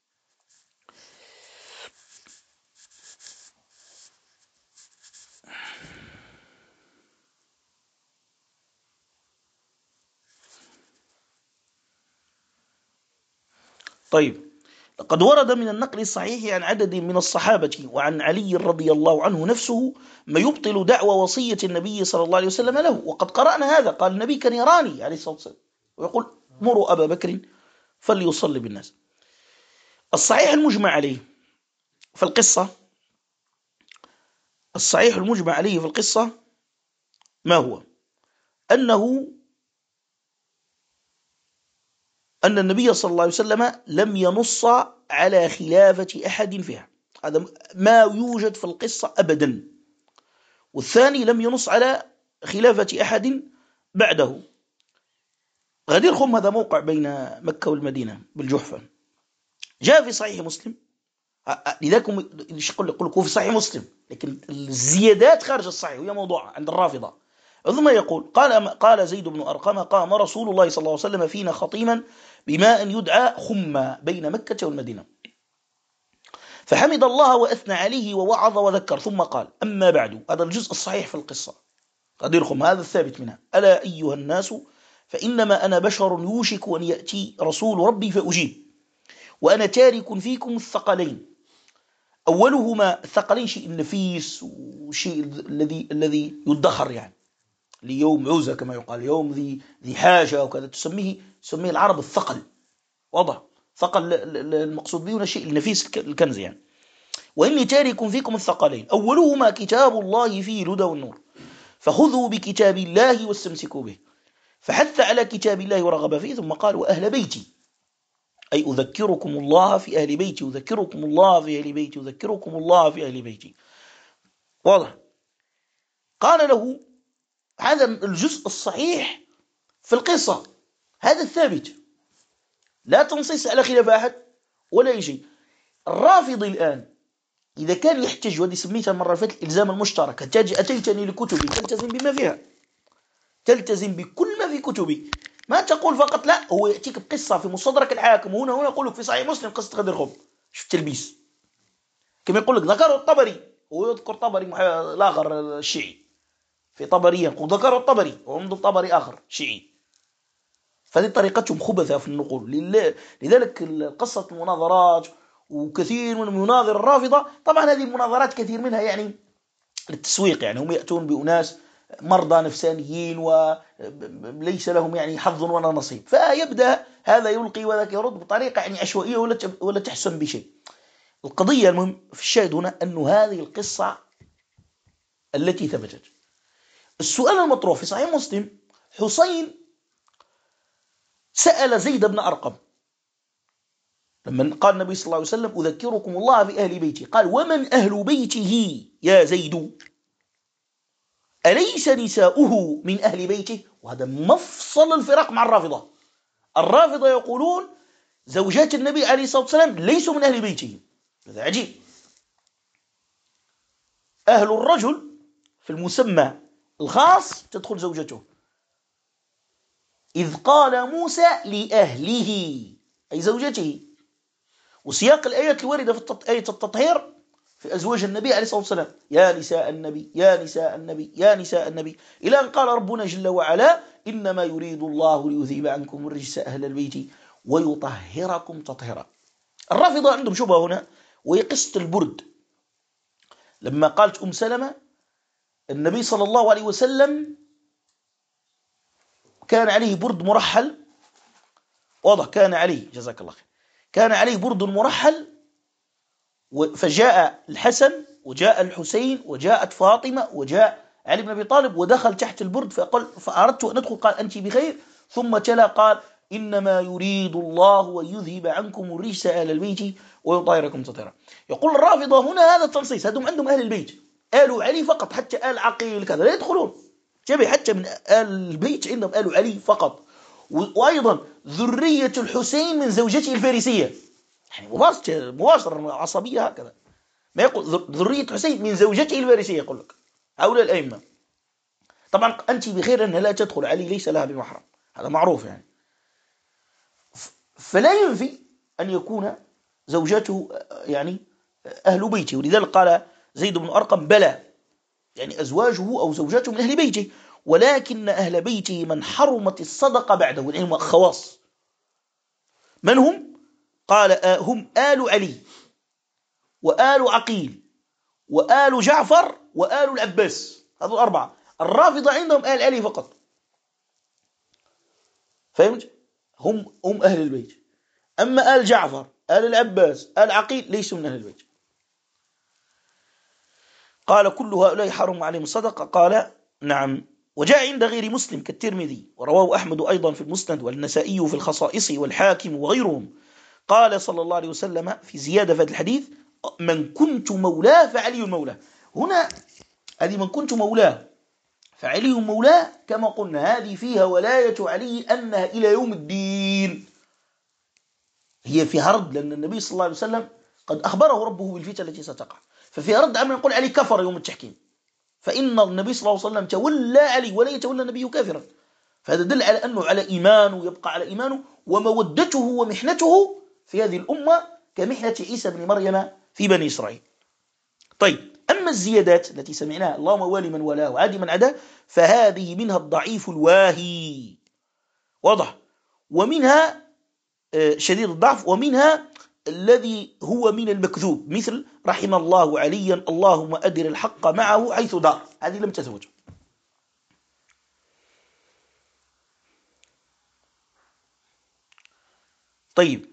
لقد ورد من النقل الصحيح عن عدد من الصحابة وعن علي رضي الله عنه نفسه ما يبطل دعوى وصية النبي صلى الله عليه وسلم له. وقد قرأنا هذا، قال النبي كان يراني عليه الصلاة والسلام ويقول مروا أبا بكر فليصلي بالناس. الصحيح المجمع عليه في القصة ما هو؟ أن النبي صلى الله عليه وسلم لم ينص على خلافة أحد فيها، هذا ما يوجد في القصة أبدا. والثاني لم ينص على خلافة أحد بعده. غدير خم هذا موقع بين مكة والمدينة بالجحفة، جاء في صحيح مسلم. لذلك يقول لك هو في صحيح مسلم، لكن الزيادات خارج الصحيح وهي موضوع عند الرافضة. ثم يقول قال زيد بن أرقم قام رسول الله صلى الله عليه وسلم فينا خطيما بماء يدعى خمة بين مكة والمدينة، فحمد الله وأثنى عليه ووعظ وذكر، ثم قال أما بعد. هذا الجزء الصحيح في القصة غدير خم، هذا الثابت منها. ألا أيها الناس فإنما أنا بشر يوشك أن يأتي رسول ربي فأجيب، وأنا تارك فيكم الثقلين. أولهما الثقلين شيء النفيس وشيء الذي يدخر يعني ليوم عوزة كما يقال، يوم ذي حاجة وكذا، تسميه العرب الثقل. واضح؟ ثقل المقصود به الشيء النفيس الكنز يعني. وإني تارك فيكم الثقلين أولهما كتاب الله فيه الهدى والنور، فخذوا بكتاب الله واستمسكوا به. فحث على كتاب الله ورغب فيه، ثم قال وأهل بيتي، أي أذكركم الله في أهل بيتي، أذكركم الله في أهل بيتي، أذكركم الله في أهل بيتي. واضح؟ قال له هذا الجزء الصحيح في القصة، هذا الثابت، لا تنصيص على خلاف أحد ولا أي شيء. الرافضي الآن إذا كان يحتج، ودي سميتها المرة اللي فاتت الإلزام المشترك، أتيتني لكتبي تلتزم بما فيها، تلتزم بكل ما في كتبي، ما تقول فقط لا هو يأتيك بقصة في مصدرك الحاكم وهنا يقول لك في صحيح مسلم قصة غدير خم. شوف تلبيس، كما يقول لك ذكره الطبري ويذكر طبري الآخر الشيعي في طبرية، وذكره الطبري وعنده طبري آخر شيعي. فهذه طريقتهم خبثة في النقول. لذلك قصة المناظرات وكثير من مناظر الرافضة، طبعا هذه المناظرات كثير منها يعني للتسويق، يعني هم يأتون بأناس مرضى نفسانيين وليس لهم يعني حظ ولا نصيب، فيبدأ هذا يلقي وذاك يرد بطريقة يعني عشوائية ولا تحسن بشيء. القضية المهم في الشاهد هنا أن هذه القصة التي ثبتت. السؤال المطروح في صحيح مسلم، حسين سأل زيد بن أرقم لما قال النبي صلى الله عليه وسلم أذكركم الله في أهل بيتي، قال ومن أهل بيته يا زيد؟ أليس نساؤه من أهل بيته؟ وهذا مفصل الفرق مع الرافضة. الرافضة يقولون زوجات النبي عليه الصلاة والسلام ليسوا من أهل بيته، هذا عجيب. أهل الرجل في المسمى الخاص تدخل زوجته. إذ قال موسى لأهله أي زوجته. وسياق الآيات الواردة في آية التطهير في أزواج النبي عليه الصلاة والسلام: يا نساء النبي يا نساء النبي يا نساء النبي، إلى أن قال ربنا جل وعلا: إنما يريد الله ليذهب عنكم الرجس أهل البيت ويطهركم تطهيرا. الرافضة عندهم شبهة هنا، وهي قصة البرد. لما قالت سلمة النبي صلى الله عليه وسلم كان عليه برد مرحل، واضح، كان عليه، جزاك الله خير، كان عليه برد مرحل، فجاء الحسن وجاء الحسين وجاءت فاطمة وجاء علي بن أبي طالب ودخل تحت البرد، فأردت أن أدخل، قال: أنت بخير. ثم تلا قال: إنما يريد الله ويذهب عنكم الرجس أهل البيت ويطهركم تطهيرا. يقول الرافضة هنا هذا التنصيص، هذم عندهم أهل البيت، آل علي فقط، حتى آل عقيل كذا لا يدخلون، جميع حتى من آل البيت عندهم آل علي فقط. وأيضا ذرية الحسين من زوجته الفارسية، يعني مباشرة عصبية هكذا، ما يقول ذرية حسين من زوجته الفارسية، يقول لك هؤلاء الأئمة. طبعا أنت بخير أنها لا تدخل، علي ليس لها بمحرم، هذا معروف يعني. فلا ينفي أن يكون زوجته يعني أهل بيته، ولذلك قال زيد بن أرقم: بلى، يعني أزواجه أو زوجاته من أهل بيته، ولكن أهل بيته من حرمت الصدقة بعده، يعني هم خواص. من هم؟ قال: هم آل علي وآل عقيل وآل جعفر وآل العباس، هذول الأربعة. الرافضة عندهم آل علي فقط، فهمت؟ هم أهل البيت. أما آل جعفر، آل العباس، آل عقيل ليسوا من أهل البيت. قال: كل هؤلاء حرم عليهم الصدقة. قال: نعم. وجاء عند غير مسلم كالترمذي، ورواه أحمد أيضا في المسند، والنسائي في الخصائص، والحاكم وغيرهم، قال صلى الله عليه وسلم في زيادة في هذا الحديث: من كنت مولاه فعلي مولاه. هنا هذه من كنت مولاه فعلي مولاه، كما قلنا هذه فيها ولاية علي أنها إلى يوم الدين، هي فيها رد، لأن النبي صلى الله عليه وسلم قد أخبره ربه بالفتنة التي ستقع، ففيها رد عما نقول علي كفر يوم التحكيم، فإن النبي صلى الله عليه وسلم تولى علي ولا يتولى النبي كافرا، فهذا دل على أنه على إيمانه، يبقى على إيمانه، ومودته ومحنته في هذه الأمة كمحنة عيسى بن مريم في بني إسرائيل. طيب، أما الزيادات التي سمعناها: اللهم والي من والاه وعادي من عداه، فهذه منها الضعيف الواهي، واضح، ومنها شديد الضعف، ومنها الذي هو من المكذوب، مثل: رحم الله عليا اللهم أدر الحق معه حيث دار، هذه لم تثبت. طيب،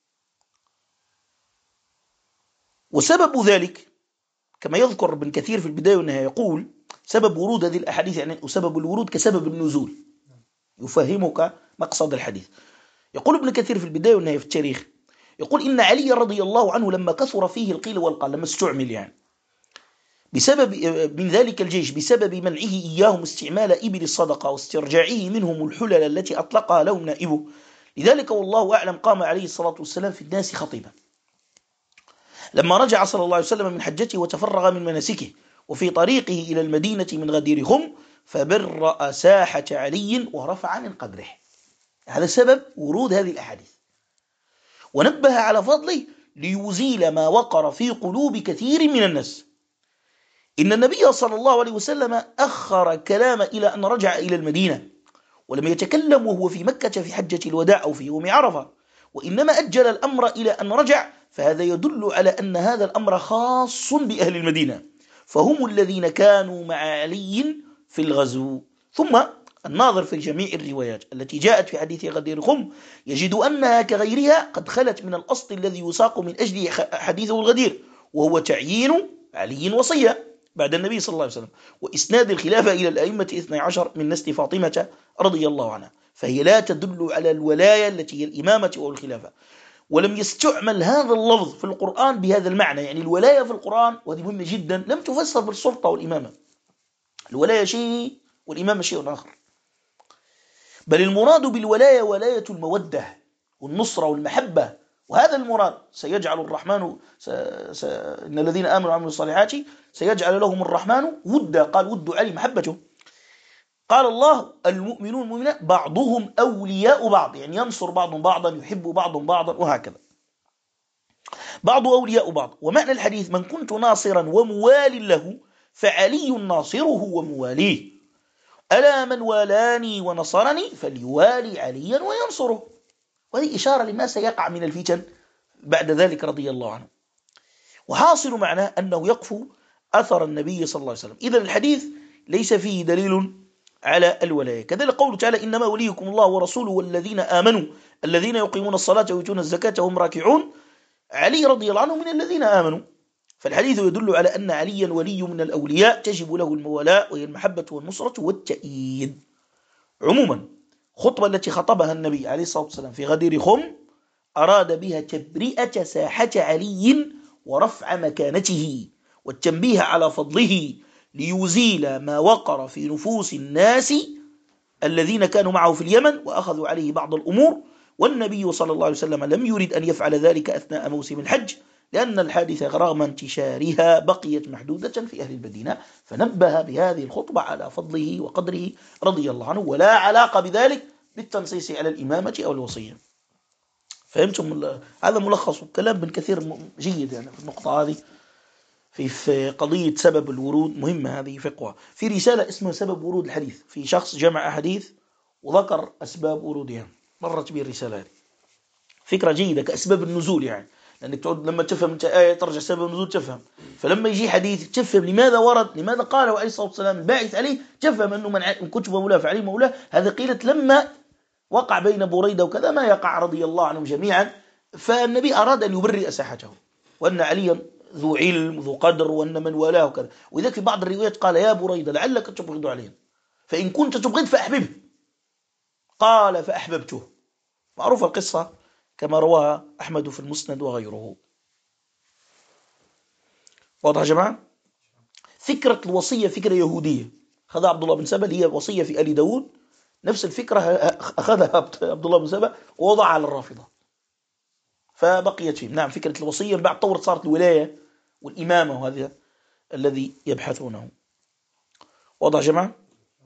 وسبب ذلك كما يذكر ابن كثير في البداية والنهاية، يقول: سبب ورود هذه الأحاديث، يعني سبب الورود كسبب النزول، يفهمك مقصد الحديث. يقول ابن كثير في البداية والنهاية في التاريخ، يقول: إن علي رضي الله عنه لما كثر فيه القيل والقال، لما استعمل يعني بسبب من ذلك الجيش، بسبب منعه إياهم استعمال إبل الصدقة واسترجاعه منهم الحلل التي أطلقها لهم نائبه، لذلك والله أعلم قام عليه الصلاة والسلام في الناس خطيبا. لما رجع صلى الله عليه وسلم من حجته وتفرغ من مناسكه، وفي طريقه إلى المدينة من غدير خم، فبرأ ساحة علي ورفع من قدره. هذا سبب ورود هذه الأحاديث، ونبه على فضله ليزيل ما وقر في قلوب كثير من الناس. إن النبي صلى الله عليه وسلم أخر كلام إلى أن رجع إلى المدينة، ولم يتكلم وهو في مكة في حجة الوداع أو في يوم عرفة، وإنما أجل الأمر إلى أن رجع، فهذا يدل على أن هذا الأمر خاص بأهل المدينة، فهم الذين كانوا مع علي في الغزو. ثم الناظر في جميع الروايات التي جاءت في حديث غدير خم يجد أنها كغيرها قد خلت من الأصل الذي يساق من أجل حديثه الغدير، وهو تعيين علي وصية بعد النبي صلى الله عليه وسلم، وإسناد الخلافة إلى الأئمة 12 من نسل فاطمة رضي الله عنها، فهي لا تدل على الولاية التي هي الإمامة أو الخلافة. ولم يستعمل هذا اللفظ في القرآن بهذا المعنى، يعني الولاية في القرآن، وهذه مهمة جدا، لم تفسر بالسلطة والإمامة، الولاية شيء والإمامة شيء آخر، بل المراد بالولاية ولاية المودة والنصرة والمحبة وهذا المراد. سيجعل الرحمن إن الذين آمنوا وعملوا الصالحات سيجعل لهم الرحمن ودا. قال ود علي محبته. قال الله المؤمنون المؤمنات بعضهم أولياء بعض، يعني ينصر بعضهم بعضا، يحب بعضهم بعضا، وهكذا. بعض أولياء بعض. ومعنى الحديث من كنت ناصرا وموال له فعلي ناصره ومواليه، ألا من والاني ونصرني فليوالي عليا وينصره. وهذه إشارة لما سيقع من الفتن بعد ذلك رضي الله عنه. وحاصل معناه أنه يقفو أثر النبي صلى الله عليه وسلم. إذن الحديث ليس فيه دليل على الولاية. كذلك قوله تعالى إنما وليكم الله ورسوله والذين آمنوا الذين يقيمون الصلاة ويؤتون الزكاة وهم راكعون. علي رضي الله عنه من الذين آمنوا. فالحديث يدل على أن عليا ولي من الأولياء تجب له الموالاة، وهي المحبة والنصرة والتأييد. عموما خطبة التي خطبها النبي عليه الصلاة والسلام في غدير خم أراد بها تبرئة ساحة علي ورفع مكانته والتنبيه على فضله، ليزيل ما وقر في نفوس الناس الذين كانوا معه في اليمن وأخذوا عليه بعض الأمور. والنبي صلى الله عليه وسلم لم يرد أن يفعل ذلك أثناء موسم الحج، لأن الحادثة رغم انتشارها بقيت محدودة في أهل المدينة، فنبه بهذه الخطبة على فضله وقدره رضي الله عنه، ولا علاقة بذلك بالتنصيص على الإمامة أو الوصية. فهمتم؟ هذا ملخص كلام ابن كثير جيد يعني في النقطة هذه، في قضية سبب الورود. مهمة هذه فقهها. في رسالة اسمها سبب ورود الحديث، في شخص جمع أحاديث وذكر أسباب ورودها، مرت به الرسالة هذه. فكرة جيدة كأسباب النزول، يعني لأنك تعود لما تفهم أنت آية ترجع سبب النزول تفهم، فلما يجي حديث تفهم لماذا ورد، لماذا قاله عليه الصلاة والسلام الباعث عليه، تفهم أنه من كتب مولاه فعليه مولاه. هذا قيلت لما وقع بين بريدة وكذا ما يقع رضي الله عنهم جميعا، فالنبي أراد أن يبرئ ساحته، وأن عليا ذو علم ذو قدر، وأن من والاه وكذا. وإذا في بعض الروايات قال يا بريدة لعلك تبغض علينا، فإن كنت تبغض فأحببه. قال فأحببته. معروفة القصة كما رواها أحمد في المسند وغيره. واضح يا جماعة؟ فكرة الوصية فكرة يهودية أخذها عبد الله بن سبأ، هي وصية في آل داود. نفس الفكرة أخذها عبد الله بن سبأ ووضعها على الرافضة، فبقيت فيه. نعم، فكرة الوصية بعد طورت صارت الولاية والإمامة، وهذا الذي يبحثونه. واضح يا جماعة؟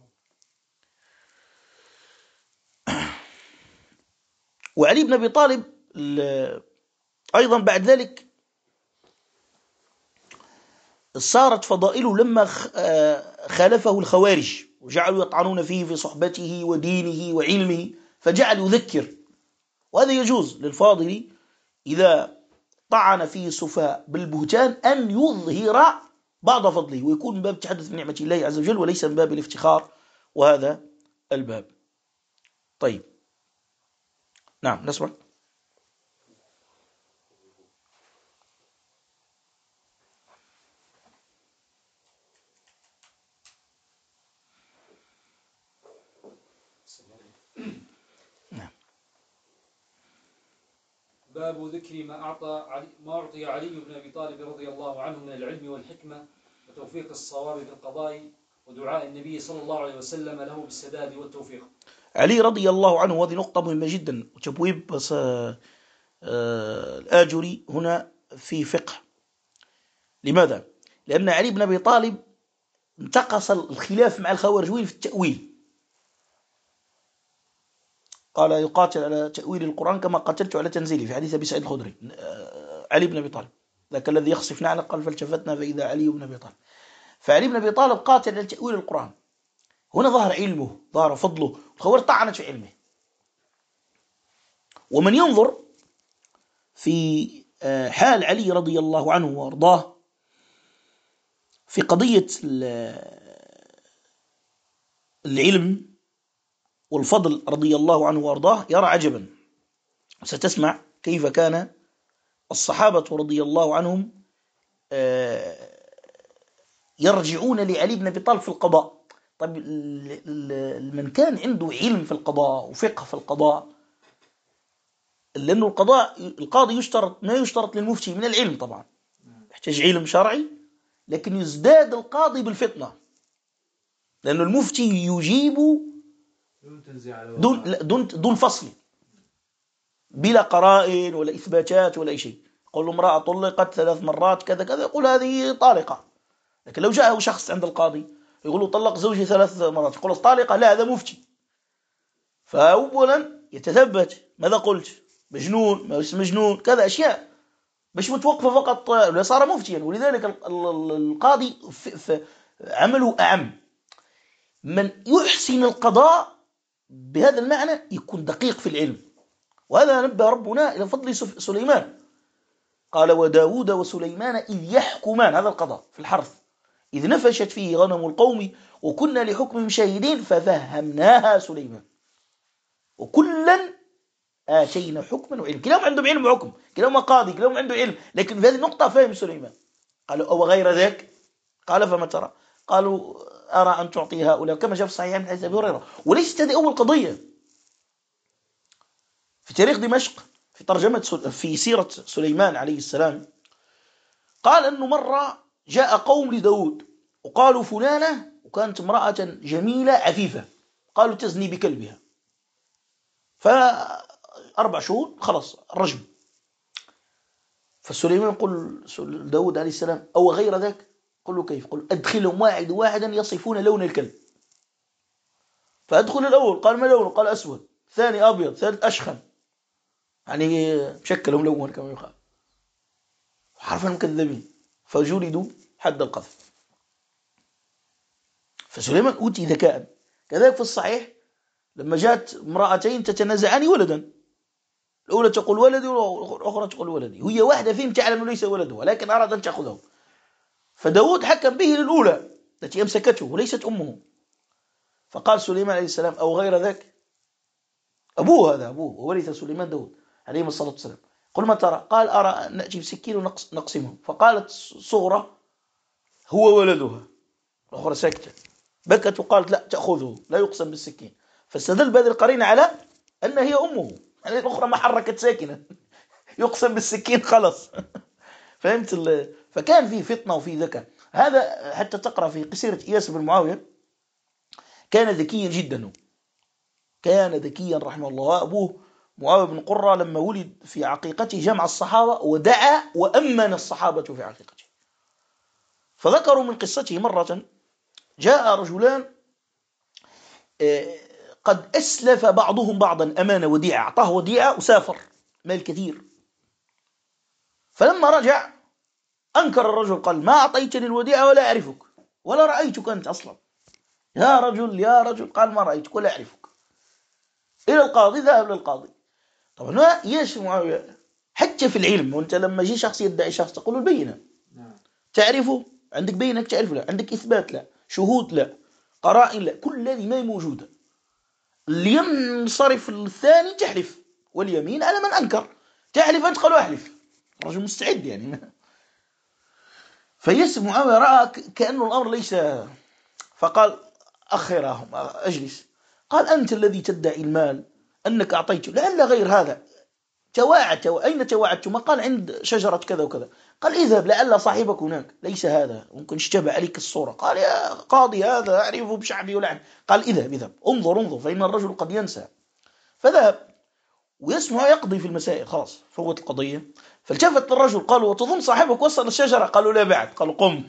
وعلي بن أبي طالب أيضا بعد ذلك صارت فضائله لما خالفه الخوارج وجعلوا يطعنون فيه في صحبته ودينه وعلمه، فجعل يذكر. وهذا يجوز للفاضل إذا طعن فيه السفهاء بالبهتان أن يظهر بعض فضله، ويكون من باب التحدث بنعمة الله عز وجل وليس من باب الافتخار، وهذا الباب. طيب، نعم نسمع. باب ذكر ما أعطي علي بن أبي طالب رضي الله عنه من العلم والحكمة وتوفيق الصواب في القضاء، ودعاء النبي صلى الله عليه وسلم له بالسداد والتوفيق. علي رضي الله عنه، وهذه نقطة مهمة جدا، وتبويب بس الآجري هنا في فقه. لماذا؟ لأن علي بن أبي طالب انتقص الخلاف مع الخوارج في التأويل. قال يقاتل على تأويل القرآن كما قاتلت على تنزيله، في حديث أبي سعيد الخدري. علي بن أبي طالب ذاك الذي يخصف نعلة، قال فالتفتنا فإذا علي بن أبي طالب. فعلي بن أبي طالب قاتل على تأويل القرآن. هنا ظهر علمه، ظهر فضله، الخوارج طعنت في علمه. ومن ينظر في حال علي رضي الله عنه وارضاه في قضية العلم والفضل رضي الله عنه وارضاه يرى عجبا. ستسمع كيف كان الصحابة رضي الله عنهم يرجعون لعلي بن أبي طالب في القضاء. طيب، من كان عنده علم في القضاء وفقه في القضاء، لأنه القاضي يشترط ما يشترط للمفتي من العلم، طبعا يحتاج علم شرعي، لكن يزداد القاضي بالفطنة، لأنه المفتي يجيب دون فصل. بلا قرائن ولا إثباتات ولا أي شيء. يقول له امرأة طلقت 3 مرات كذا كذا، يقول هذه طالقة. لكن لو جاءه شخص عند القاضي يقول له طلق زوجي 3 مرات، يقول طالقة؟ لا، هذا مفتي. فأولا يتثبت ماذا قلت، مجنون ما مجنون كذا، أشياء مش متوقفة فقط صار مفتيا. ولذلك القاضي عمله أعم. من يحسن القضاء بهذا المعنى يكون دقيق في العلم. وهذا نبه ربنا إلى فضل سليمان، قال وداود وسليمان إذ يحكمان، هذا القضاء في الحرث، إذ نفشت فيه غنم القوم وكنا لحكمهم شاهدين ففهمناها سليمان وكلا آتينا حكما وعلم. كلاهم عندهم علم وحكم، كلاهم قاضي، كلاهم عنده علم، لكن في هذه النقطة فهم سليمان. قالوا أو غير ذاك؟ قال فما ترى؟ قالوا أرى أن تعطي هؤلاء، كما جاء في الصحيح من حديث أبي هريرة. وليست هذه أول قضية في تاريخ دمشق في ترجمة في سيرة سليمان عليه السلام. قال أنه مرة جاء قوم لداود وقالوا فلانة وكانت امرأة جميلة عفيفة، قالوا تزني بكلبها، ف4 شهور خلاص الرجم. فسليمان يقول داود عليه السلام أو غير ذاك؟ قل له كيف؟ قل أدخلهم واحدا يصفون لون الكلب. فأدخل الأول قال ما لونه؟ قال أسود. ثاني أبيض. ثالث أشخم، يعني مشكل وملون كما يقال. حرفا مكذبين، فجلدوا حد القذف. فسليمان أوتي ذكاء. كذلك في الصحيح لما جاءت امرأتين تتنازعان ولدا، الأولى تقول ولدي والأخرى تقول ولدي، وهي واحدة فيهم تعلم أنه ليس ولده ولكن أراد أن تأخذه. فداود حكم به للأولى التي أمسكته وليست أمه. فقال سليمان عليه السلام أو غير ذاك؟ أبوه، هذا أبوه وورث سليمان داود عليه الصلاة والسلام. قل ما ترى؟ قال أرى أن نأتي بسكين ونقسمه. فقالت صغرى هو ولدها، الأخرى ساكتة، بكت وقالت لا تأخذه لا يقسم بالسكين. فاستدل بهذه القرينة على أن هي أمه، يعني الأخرى ما حركت ساكنة يقسم بالسكين خلص. فهمت فكان فيه فطنة وفيه ذكاء. هذا حتى تقرأ في قصيرة إياس بن معاوية، كان ذكيا جدا، كان ذكيا رحمه الله. أبوه معاوية بن قرة لما ولد في عقيقته جمع الصحابة ودعا وأمن الصحابة في عقيقته. فذكروا من قصته مرة جاء رجلان قد أسلف بعضهم بعضا أمانة وديعة، أعطاه وديعة وسافر مال كثير. فلما رجع أنكر الرجل، قال ما أعطيتني الوديعة ولا أعرفك ولا رأيتك أنت أصلا، يا رجل يا رجل. قال ما رأيتك ولا أعرفك. إلى القاضي، ذهب للقاضي. طبعا ايش معاوية حتى في العلم، وانت لما يجي شخص يدعي شخص تقول له البينة، تعرفه؟ عندك بينك تعرفه؟ لا. عندك إثبات؟ لا. شهود؟ لا. قرائن؟ لا. كل هذه ما موجودة. اللي ينصرف الثاني تحلف، واليمين على من أنكر. تحلف أنت؟ قالوا أحلف. الرجل مستعد يعني. فياسر معاوية رأى كأنه الأمر ليس، فقال أخرهم أجلس. قال أنت الذي تدعي المال أنك أعطيته، لعل غير هذا تواعدت. أين تواعدتم؟ قال عند شجرة كذا وكذا. قال اذهب لعل صاحبك هناك، ليس هذا، ممكن اشتبه عليك الصورة. قال يا قاضي هذا أعرفه بشعبي ولعن. قال اذهب انظر فإن الرجل قد ينسى. فذهب ويسمع يقضي في المسائل، خلاص فوت القضية. فالتفت للرجل قالوا وتظن صاحبك وصل الشجرة؟ قالوا لا بعد. قالوا قم.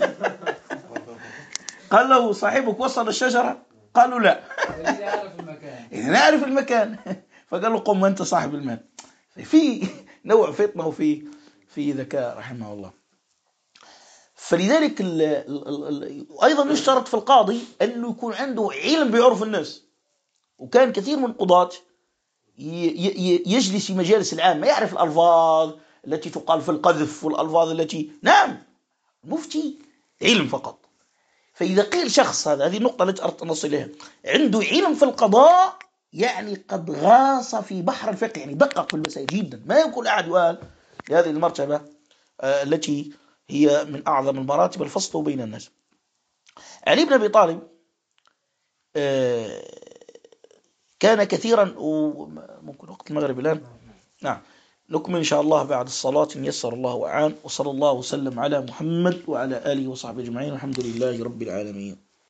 قال له صاحبك وصل الشجرة؟ قالوا لا. إذا نعرف المكان. فقال له قم أنت صاحب المال. في نوع فطنة وفي ذكاء رحمه الله. فلذلك أيضا يشترط في القاضي أنه يكون عنده علم بعرف الناس. وكان كثير من القضاة يجلس في مجالس العامة، يعرف الألفاظ التي تقال في القذف والألفاظ التي، نعم، مفتي علم فقط. فإذا قيل شخص هذه النقطة التي أردت أن نصل إليها، عنده علم في القضاء، يعني قد غاص في بحر الفقه، يعني دقق في المسائل جدا. ما يمكن أحد يقال لهذه المرتبة التي هي من أعظم المراتب الفصل بين الناس. علي بن أبي طالب كان كثيرا، وممكن وقت المغرب الآن، نعم، نكمل إن شاء الله بعد الصلاة إن يسر الله وأعان. وصلى الله وسلم على محمد وعلى آله وصحبه أجمعين، الحمد لله رب العالمين.